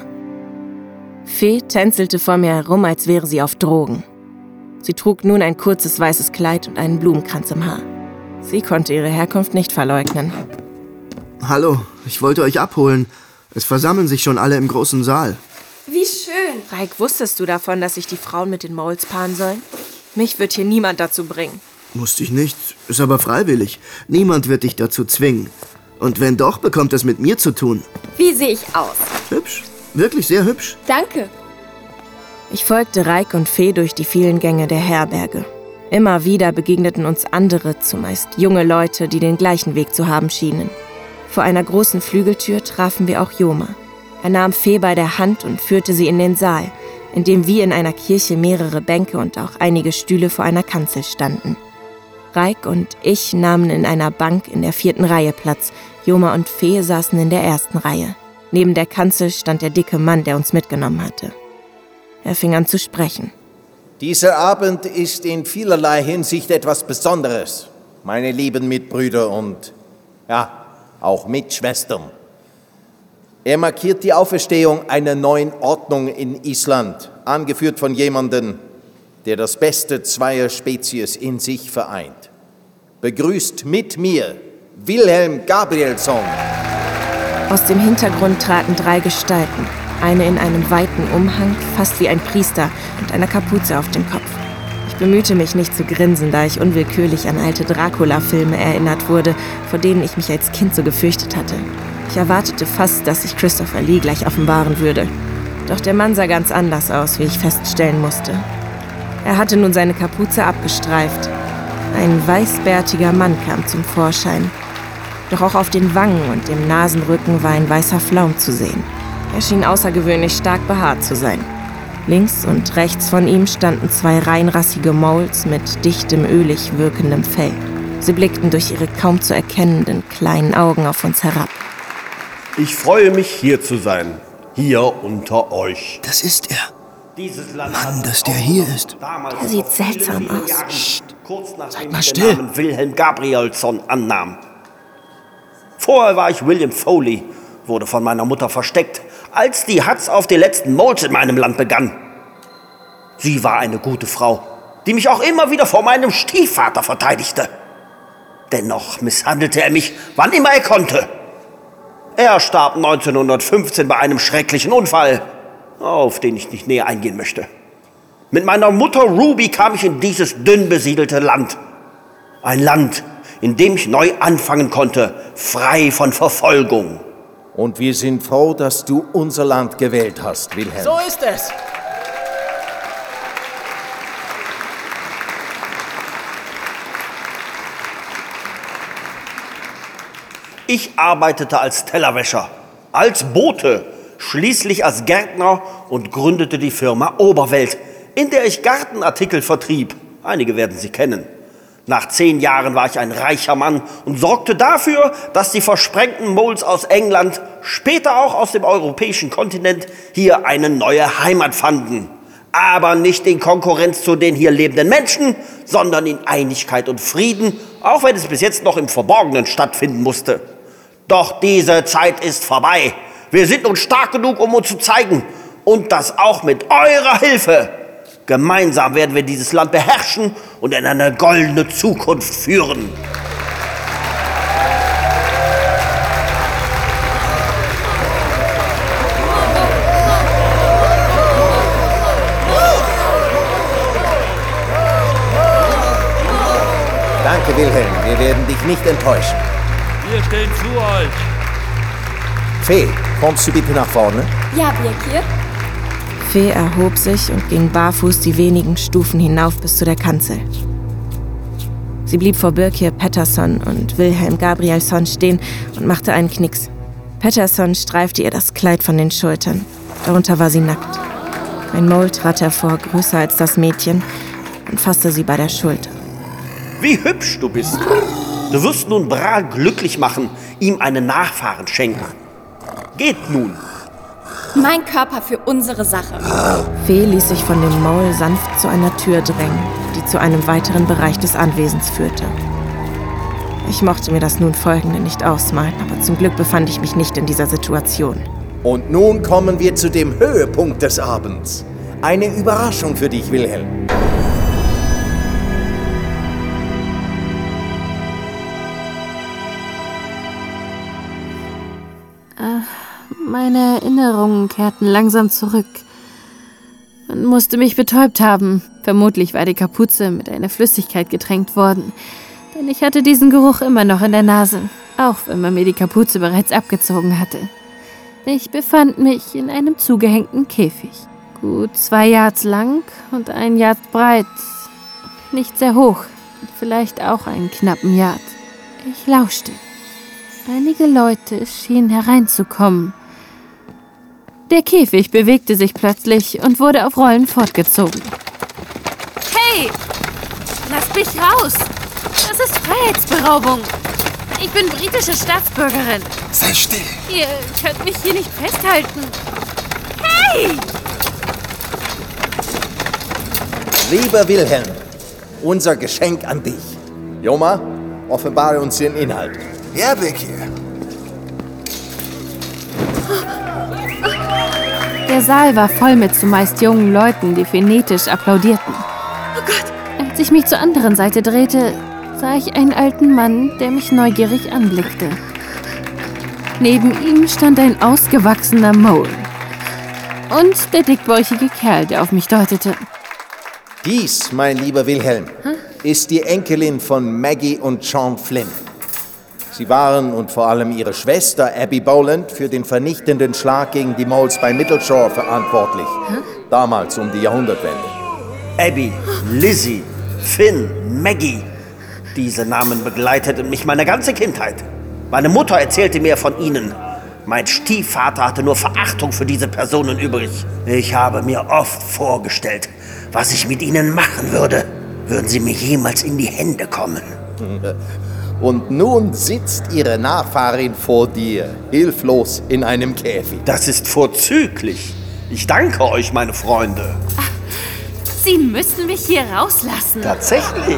Speaker 8: Fee tänzelte vor mir herum, als wäre sie auf Drogen. Sie trug nun ein kurzes weißes Kleid und einen Blumenkranz im Haar. Sie konnte ihre Herkunft nicht verleugnen.
Speaker 9: Hallo, ich wollte euch abholen. Es versammeln sich schon alle im großen Saal.
Speaker 5: Wie schön.
Speaker 8: Reik, wusstest du davon, dass sich die Frauen mit den Moles paaren sollen? Mich wird hier niemand dazu bringen.
Speaker 9: Wusste ich nicht, ist aber freiwillig. Niemand wird dich dazu zwingen. Und wenn doch, bekommt es mit mir zu tun.
Speaker 5: Wie sehe ich aus?
Speaker 9: Hübsch, wirklich sehr hübsch.
Speaker 5: Danke.
Speaker 8: Ich folgte Reik und Fee durch die vielen Gänge der Herberge. Immer wieder begegneten uns andere, zumeist junge Leute, die den gleichen Weg zu haben schienen. Vor einer großen Flügeltür trafen wir auch Joma. Er nahm Fee bei der Hand und führte sie in den Saal, in dem wie in einer Kirche mehrere Bänke und auch einige Stühle vor einer Kanzel standen. Reik und ich nahmen in einer Bank in der vierten Reihe Platz. Joma und Fee saßen in der ersten Reihe. Neben der Kanzel stand der dicke Mann, der uns mitgenommen hatte. Er fing an zu sprechen.
Speaker 12: Dieser Abend ist in vielerlei Hinsicht etwas Besonderes, meine lieben Mitbrüder und, ja, auch Mitschwestern. Er markiert die Auferstehung einer neuen Ordnung in Island, angeführt von jemandem, der das Beste zweier Spezies in sich vereint. Begrüßt mit mir Wilhelm Gabrielsson.
Speaker 8: Aus dem Hintergrund traten drei Gestalten. Eine in einem weiten Umhang, fast wie ein Priester, mit einer Kapuze auf dem Kopf. Ich bemühte mich nicht zu grinsen, da ich unwillkürlich an alte Dracula-Filme erinnert wurde, vor denen ich mich als Kind so gefürchtet hatte. Ich erwartete fast, dass sich Christopher Lee gleich offenbaren würde. Doch der Mann sah ganz anders aus, wie ich feststellen musste. Er hatte nun seine Kapuze abgestreift. Ein weißbärtiger Mann kam zum Vorschein. Doch auch auf den Wangen und dem Nasenrücken war ein weißer Flaum zu sehen. Er schien außergewöhnlich stark behaart zu sein. Links und rechts von ihm standen zwei reinrassige Moles mit dichtem, ölig wirkendem Fell. Sie blickten durch ihre kaum zu erkennenden kleinen Augen auf uns herab.
Speaker 14: Ich freue mich, hier zu sein. Hier unter euch.
Speaker 9: Das ist er.
Speaker 14: Dieses Land
Speaker 9: Mann, dass der hier ist.
Speaker 8: Der sieht seltsam aus.
Speaker 14: Psst. Kurz nachdem ich den Namen Wilhelm Gabrielsson annahm. Vorher war ich William Foley, wurde von meiner Mutter versteckt, als die Hatz auf die letzten Moles in meinem Land begann. Sie war eine gute Frau, die mich auch immer wieder vor meinem Stiefvater verteidigte. Dennoch misshandelte er mich, wann immer er konnte. Er starb neunzehnhundertfünfzehn bei einem schrecklichen Unfall, auf den ich nicht näher eingehen möchte. Mit meiner Mutter Ruby kam ich in dieses dünn besiedelte Land. Ein Land, in dem ich neu anfangen konnte, frei von Verfolgung.
Speaker 12: Und wir sind froh, dass du unser Land gewählt hast, Wilhelm.
Speaker 11: So ist es.
Speaker 14: Ich arbeitete als Tellerwäscher, als Bote, schließlich als Gärtner und gründete die Firma Oberwelt, in der ich Gartenartikel vertrieb. Einige werden sie kennen. Nach zehn Jahren war ich ein reicher Mann und sorgte dafür, dass die versprengten Moles aus England, später auch aus dem europäischen Kontinent, hier eine neue Heimat fanden. Aber nicht in Konkurrenz zu den hier lebenden Menschen, sondern in Einigkeit und Frieden, auch wenn es bis jetzt noch im Verborgenen stattfinden musste. Doch diese Zeit ist vorbei. Wir sind nun stark genug, um uns zu zeigen. Und das auch mit eurer Hilfe. Gemeinsam werden wir dieses Land beherrschen und in eine goldene Zukunft führen.
Speaker 12: Danke, Wilhelm. Wir werden dich nicht enttäuschen.
Speaker 15: Wir stehen zu euch.
Speaker 12: Fee, kommst du bitte nach vorne?
Speaker 5: Ja, Birkir.
Speaker 8: Fee erhob sich und ging barfuß die wenigen Stufen hinauf bis zu der Kanzel. Sie blieb vor Birkir Pettersson und Wilhelm Gabrielsson stehen und machte einen Knicks. Pettersson streifte ihr das Kleid von den Schultern. Darunter war sie nackt. Ein Mole trat hervor, größer als das Mädchen, und fasste sie bei der Schulter.
Speaker 14: Wie hübsch du bist. Du wirst nun Bral glücklich machen, ihm einen Nachfahren schenken. Geht nun.
Speaker 5: Mein Körper für unsere Sache.
Speaker 8: Fee ließ sich von dem Mole sanft zu einer Tür drängen, die zu einem weiteren Bereich des Anwesens führte. Ich mochte mir das nun Folgende nicht ausmalen, aber zum Glück befand ich mich nicht in dieser Situation.
Speaker 12: Und nun kommen wir zu dem Höhepunkt des Abends. Eine Überraschung für dich, Wilhelm.
Speaker 2: Meine Erinnerungen kehrten langsam zurück. Man musste mich betäubt haben. Vermutlich war die Kapuze mit einer Flüssigkeit getränkt worden. Denn ich hatte diesen Geruch immer noch in der Nase, auch wenn man mir die Kapuze bereits abgezogen hatte. Ich befand mich in einem zugehängten Käfig. Gut zwei Yards lang und ein Yard breit. Nicht sehr hoch, vielleicht auch einen knappen Yard. Ich lauschte. Einige Leute schienen hereinzukommen. Der Käfig bewegte sich plötzlich und wurde auf Rollen fortgezogen.
Speaker 16: Hey! Lasst mich raus! Das ist Freiheitsberaubung. Ich bin britische Staatsbürgerin.
Speaker 13: Sei still.
Speaker 16: Ihr könnt mich hier nicht festhalten. Hey!
Speaker 12: Lieber Wilhelm, unser Geschenk an dich. Joma, offenbare uns den Inhalt.
Speaker 13: Ja, Becky.
Speaker 2: Der Saal war voll mit zumeist jungen Leuten, die frenetisch applaudierten.
Speaker 16: Oh Gott!
Speaker 2: Als ich mich zur anderen Seite drehte, sah ich einen alten Mann, der mich neugierig anblickte. Neben ihm stand ein ausgewachsener Mole. Und der dickbäuchige Kerl, der auf mich deutete.
Speaker 12: Dies, mein lieber Wilhelm,
Speaker 2: Hm?
Speaker 12: ist die Enkelin von Maggie und John Flynn. Sie waren und vor allem ihre Schwester Abby Boland für den vernichtenden Schlag gegen die Moles bei Middleshore verantwortlich.
Speaker 2: Hm?
Speaker 12: Damals um die Jahrhundertwende.
Speaker 14: Abby, Lizzie, Finn, Maggie. Diese Namen begleiteten mich meine ganze Kindheit. Meine Mutter erzählte mir von ihnen. Mein Stiefvater hatte nur Verachtung für diese Personen übrig. Ich habe mir oft vorgestellt, was ich mit ihnen machen würde, würden sie mir jemals in die Hände kommen.
Speaker 12: Und nun sitzt ihre Nachfahrin vor dir, hilflos in einem Käfig.
Speaker 14: Das ist vorzüglich. Ich danke euch, meine Freunde.
Speaker 16: Sie müssen mich hier rauslassen.
Speaker 14: Tatsächlich?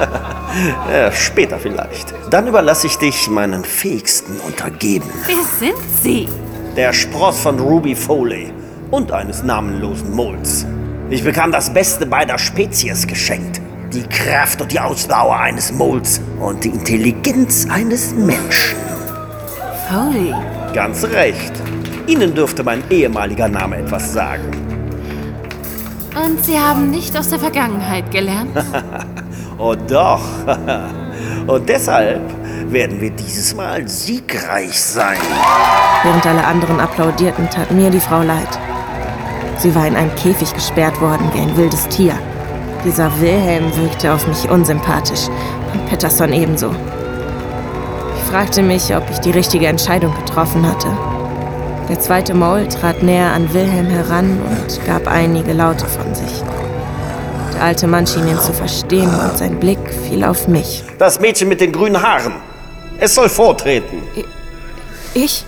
Speaker 14: Ja, später vielleicht. Dann überlasse ich dich meinen fähigsten Untergebenen.
Speaker 16: Wer sind Sie?
Speaker 14: Der Spross von Ruby Foley und eines namenlosen Moles. Ich bekam das Beste beider Spezies geschenkt. Die Kraft und die Ausdauer eines Moles und die Intelligenz eines Menschen.
Speaker 16: Foley.
Speaker 14: Ganz recht. Ihnen dürfte mein ehemaliger Name etwas sagen.
Speaker 16: Und Sie haben nicht aus der Vergangenheit gelernt?
Speaker 14: Oh doch. Und deshalb werden wir dieses Mal siegreich sein.
Speaker 8: Während alle anderen applaudierten, tat mir die Frau leid. Sie war in einen Käfig gesperrt worden wie ein wildes Tier. Dieser Wilhelm wirkte auf mich unsympathisch und Patterson ebenso. Ich fragte mich, ob ich die richtige Entscheidung getroffen hatte. Der zweite Mole trat näher an Wilhelm heran und gab einige Laute von sich. Der alte Mann schien ihn zu verstehen und sein Blick fiel auf mich.
Speaker 14: Das Mädchen mit den grünen Haaren. Es soll vortreten.
Speaker 8: Ich?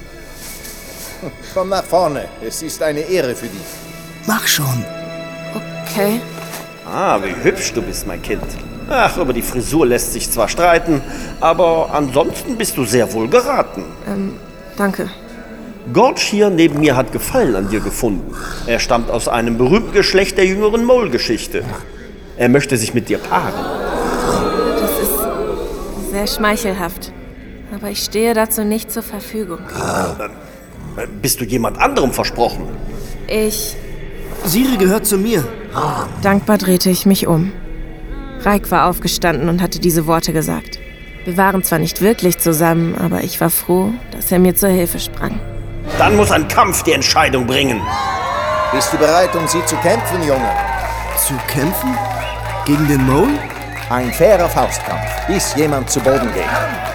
Speaker 12: Komm nach vorne. Es ist eine Ehre für dich.
Speaker 9: Mach schon.
Speaker 8: Okay.
Speaker 14: Ah, wie hübsch du bist, mein Kind. Ach, über die Frisur lässt sich zwar streiten, aber ansonsten bist du sehr wohl geraten.
Speaker 8: Ähm, danke.
Speaker 14: Gorge hier neben mir hat Gefallen an dir gefunden. Er stammt aus einem berühmten Geschlecht der jüngeren Mole-Geschichte. Er möchte sich mit dir paaren.
Speaker 8: Das ist sehr schmeichelhaft. Aber ich stehe dazu nicht zur Verfügung.
Speaker 14: Äh, bist du jemand anderem versprochen?
Speaker 8: Ich...
Speaker 9: Siri gehört zu mir.
Speaker 8: Dankbar drehte ich mich um. Reik war aufgestanden und hatte diese Worte gesagt. Wir waren zwar nicht wirklich zusammen, aber ich war froh, dass er mir zur Hilfe sprang.
Speaker 14: Dann muss ein Kampf die Entscheidung bringen.
Speaker 12: Bist du bereit, um sie zu kämpfen, Junge?
Speaker 9: Zu kämpfen? Gegen den Mole?
Speaker 12: Ein fairer Faustkampf, bis jemand zu Boden geht.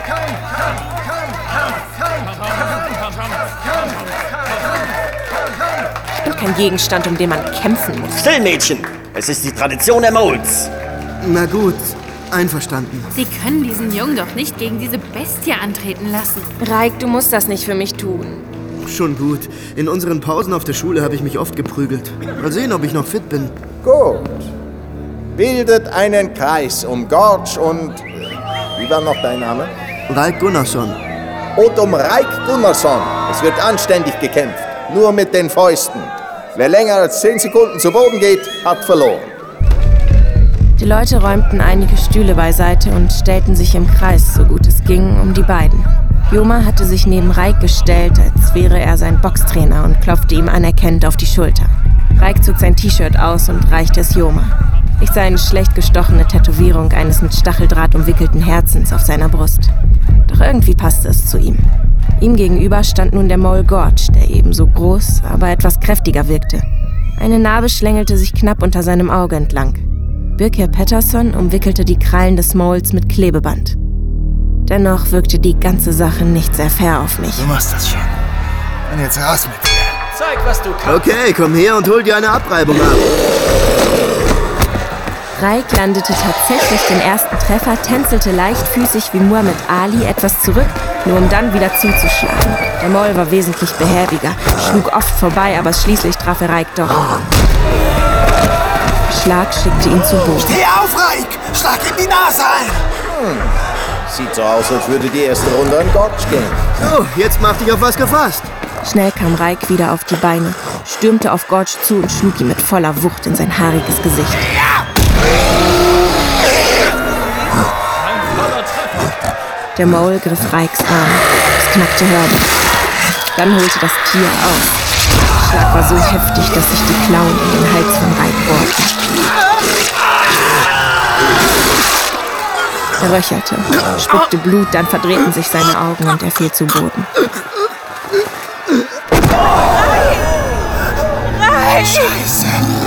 Speaker 8: Ich bin kein Gegenstand, um den man kämpfen muss.
Speaker 14: Still, Mädchen! Es ist die Tradition der Moles.
Speaker 9: Na gut, Einverstanden.
Speaker 16: Sie können diesen Jungen doch nicht gegen diese Bestie antreten lassen.
Speaker 8: Reik, du musst das nicht für mich tun.
Speaker 9: Schon gut. In unseren Pausen auf der Schule habe ich mich oft geprügelt. Mal sehen, ob ich noch fit bin.
Speaker 12: Gut. Bildet einen Kreis um Gorge und... Wie war noch dein Name?
Speaker 9: Reik Gunnarsson.
Speaker 12: Und um Reik Gunnarsson. Es wird anständig gekämpft. Nur mit den Fäusten. Wer länger als zehn Sekunden zu Boden geht, hat verloren.
Speaker 8: Die Leute räumten einige Stühle beiseite und stellten sich im Kreis, so gut es ging, um die beiden. Joma hatte sich neben Reik gestellt, als wäre er sein Boxtrainer und klopfte ihm anerkennend auf die Schulter. Reik zog sein T-Shirt aus und reichte es Joma. Ich sah eine schlecht gestochene Tätowierung eines mit Stacheldraht umwickelten Herzens auf seiner Brust. Doch irgendwie passte es zu ihm. Ihm gegenüber stand nun der Mole Gorge, der ebenso groß, aber etwas kräftiger wirkte. Eine Narbe schlängelte sich knapp unter seinem Auge entlang. Birkir Pettersson umwickelte die Krallen des Moles mit Klebeband. Dennoch wirkte die ganze Sache nicht sehr fair auf mich.
Speaker 13: Du machst das schon. Und jetzt raus mit dir.
Speaker 14: Zeig, was du kannst.
Speaker 9: Okay, komm her und hol dir eine Abreibung ab.
Speaker 8: Reik landete tatsächlich den ersten Treffer, tänzelte leichtfüßig wie Muhammad Ali etwas zurück, nur um dann wieder zuzuschlagen. Der Moll war wesentlich behäbiger, schlug oft vorbei, aber schließlich traf er Reik doch. Schlag schickte ihn zu Boden.
Speaker 13: Steh auf, Reik! Schlag ihm die Nase ein!
Speaker 12: Hm. Sieht so aus, als würde die erste Runde an Gorge gehen.
Speaker 9: So, jetzt mach dich auf was gefasst.
Speaker 8: Schnell kam Reik wieder auf die Beine, stürmte auf Gorge zu und schlug ihm mit voller Wucht in sein haariges Gesicht. Der Mole griff Reiks Arm. Es knackte hörbar. Dann holte das Tier auf. Der Schlag war so heftig, dass sich die Klauen in den Hals von Reik bohrten. Er röchelte, spuckte Blut, dann verdrehten sich seine Augen und er fiel zu Boden.
Speaker 13: Reik! Scheiße!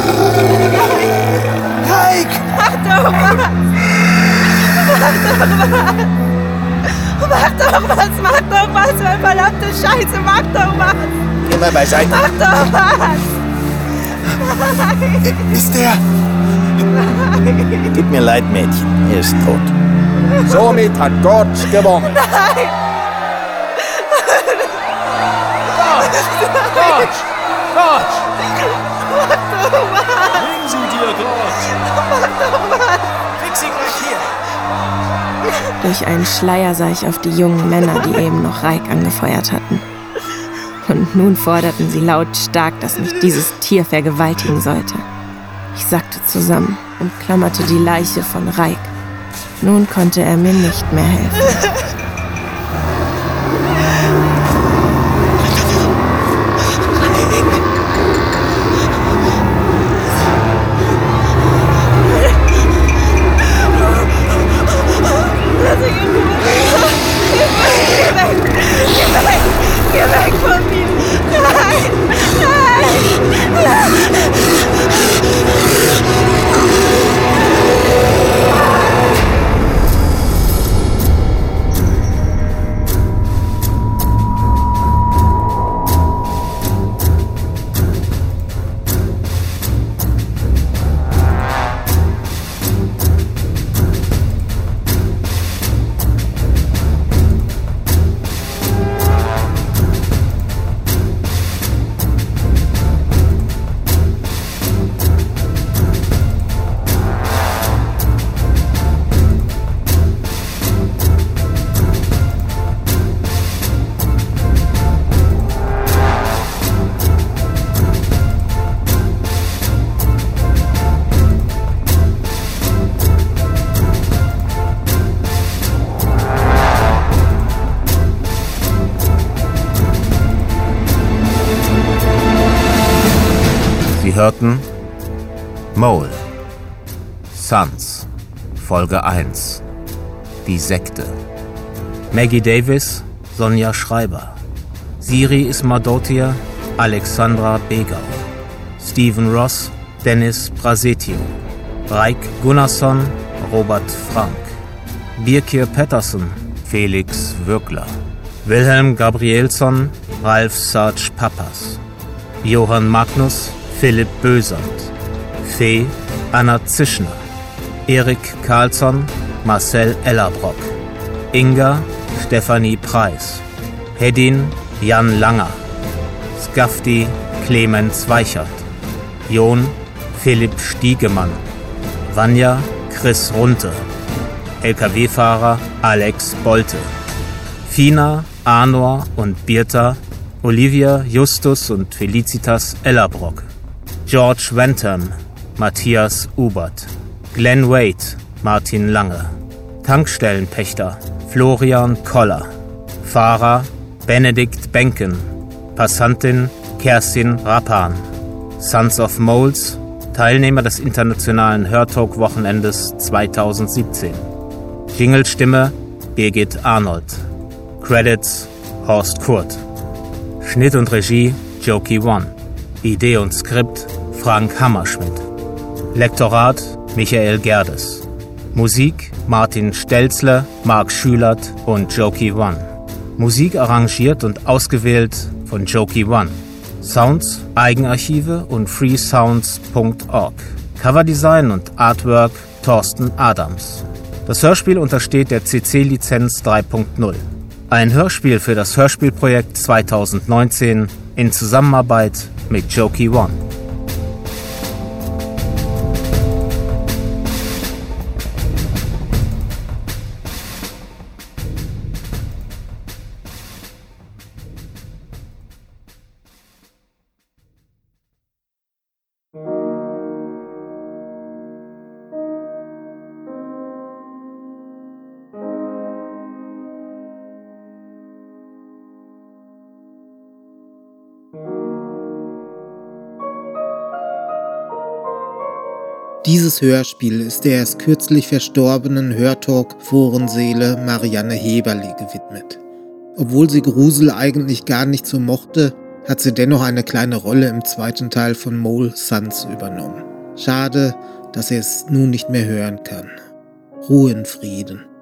Speaker 13: Reik!
Speaker 17: Mach doch was! Mach doch was! Mach doch was! Mach doch was! Verdammte Scheiße! Mach doch was!
Speaker 12: Geh mal beiseite!
Speaker 17: Mach doch was!
Speaker 13: Ist der...
Speaker 12: Tut mir leid, Mädchen. Er ist tot. Somit hat Gorge gewonnen.
Speaker 17: Nein!
Speaker 15: Gorge! Gorge! Gorge!
Speaker 17: Mach doch was!
Speaker 15: Bringen Sie dir, Gorge!
Speaker 17: Mach doch was!
Speaker 15: Krieg sie gleich hier!
Speaker 8: Durch einen Schleier sah ich auf die jungen Männer, die eben noch Reik angefeuert hatten. Und nun forderten sie lautstark, dass mich dieses Tier vergewaltigen sollte. Ich sackte zusammen und klammerte die Leiche von Reik. Nun konnte er mir nicht mehr helfen.
Speaker 17: Geh weg von mir! Nein! Nein!
Speaker 18: Sie hörten Mole, Sons, Folge eins, Die Sekte. Maggie Davis, Sonja Schreiber. Siri Ismadotia, Alexandra Begau. Stephen Ross, Dennis Brasetio. Reik Gunnarsson, Robert Frank. Birkir Pettersson, Felix Würgler. Wilhelm Gabrielsson, Ralf Sarge Pappas. Johann Magnus, Philipp Bösand. Fee, Anna Zischner. Erik Karlsson, Marcel Ellerbrock. Inga Stefanie Preis. Hedin Jan Langer. Skafti Clemens Weichert. Jon Philipp Stiegemann. Vanja Chris Runte. L K W-Fahrer Alex Bolte. Fina, Arnor und Birta, Olivia, Justus und Felicitas Ellerbrock. George Wentham, Matthias Ubert. Glenn Wade, Martin Lange. Tankstellenpächter, Florian Koller. Fahrer, Benedikt Benken. Passantin, Kerstin Rappan. Sons of Moles, Teilnehmer des internationalen Hörtalk-Wochenendes zweitausendsiebzehn. Jinglestimme, Birgit Arnold. Credits, Horst Kurt. Schnitt und Regie, Jokey One. Idee und Skript, Frank Hammerschmidt. Lektorat, Michael Gerdes. Musik, Martin Stelzler, Marc Schülert und Jokey One. Musik arrangiert und ausgewählt von Jokey One. Sounds, Eigenarchive und freesounds punkt org. Coverdesign und Artwork, Thorsten Adams. Das Hörspiel untersteht der C C-Lizenz drei Punkt null. Ein Hörspiel für das Hörspielprojekt zweitausendneunzehn in Zusammenarbeit mit Jokey One.
Speaker 19: Dieses Hörspiel ist der erst kürzlich verstorbenen Hörtalk-Forenseele Marianne Heberle gewidmet. Obwohl sie Grusel eigentlich gar nicht so mochte, hat sie dennoch eine kleine Rolle im zweiten Teil von Mole Sons übernommen. Schade, dass er es nun nicht mehr hören kann. Ruhe in Frieden.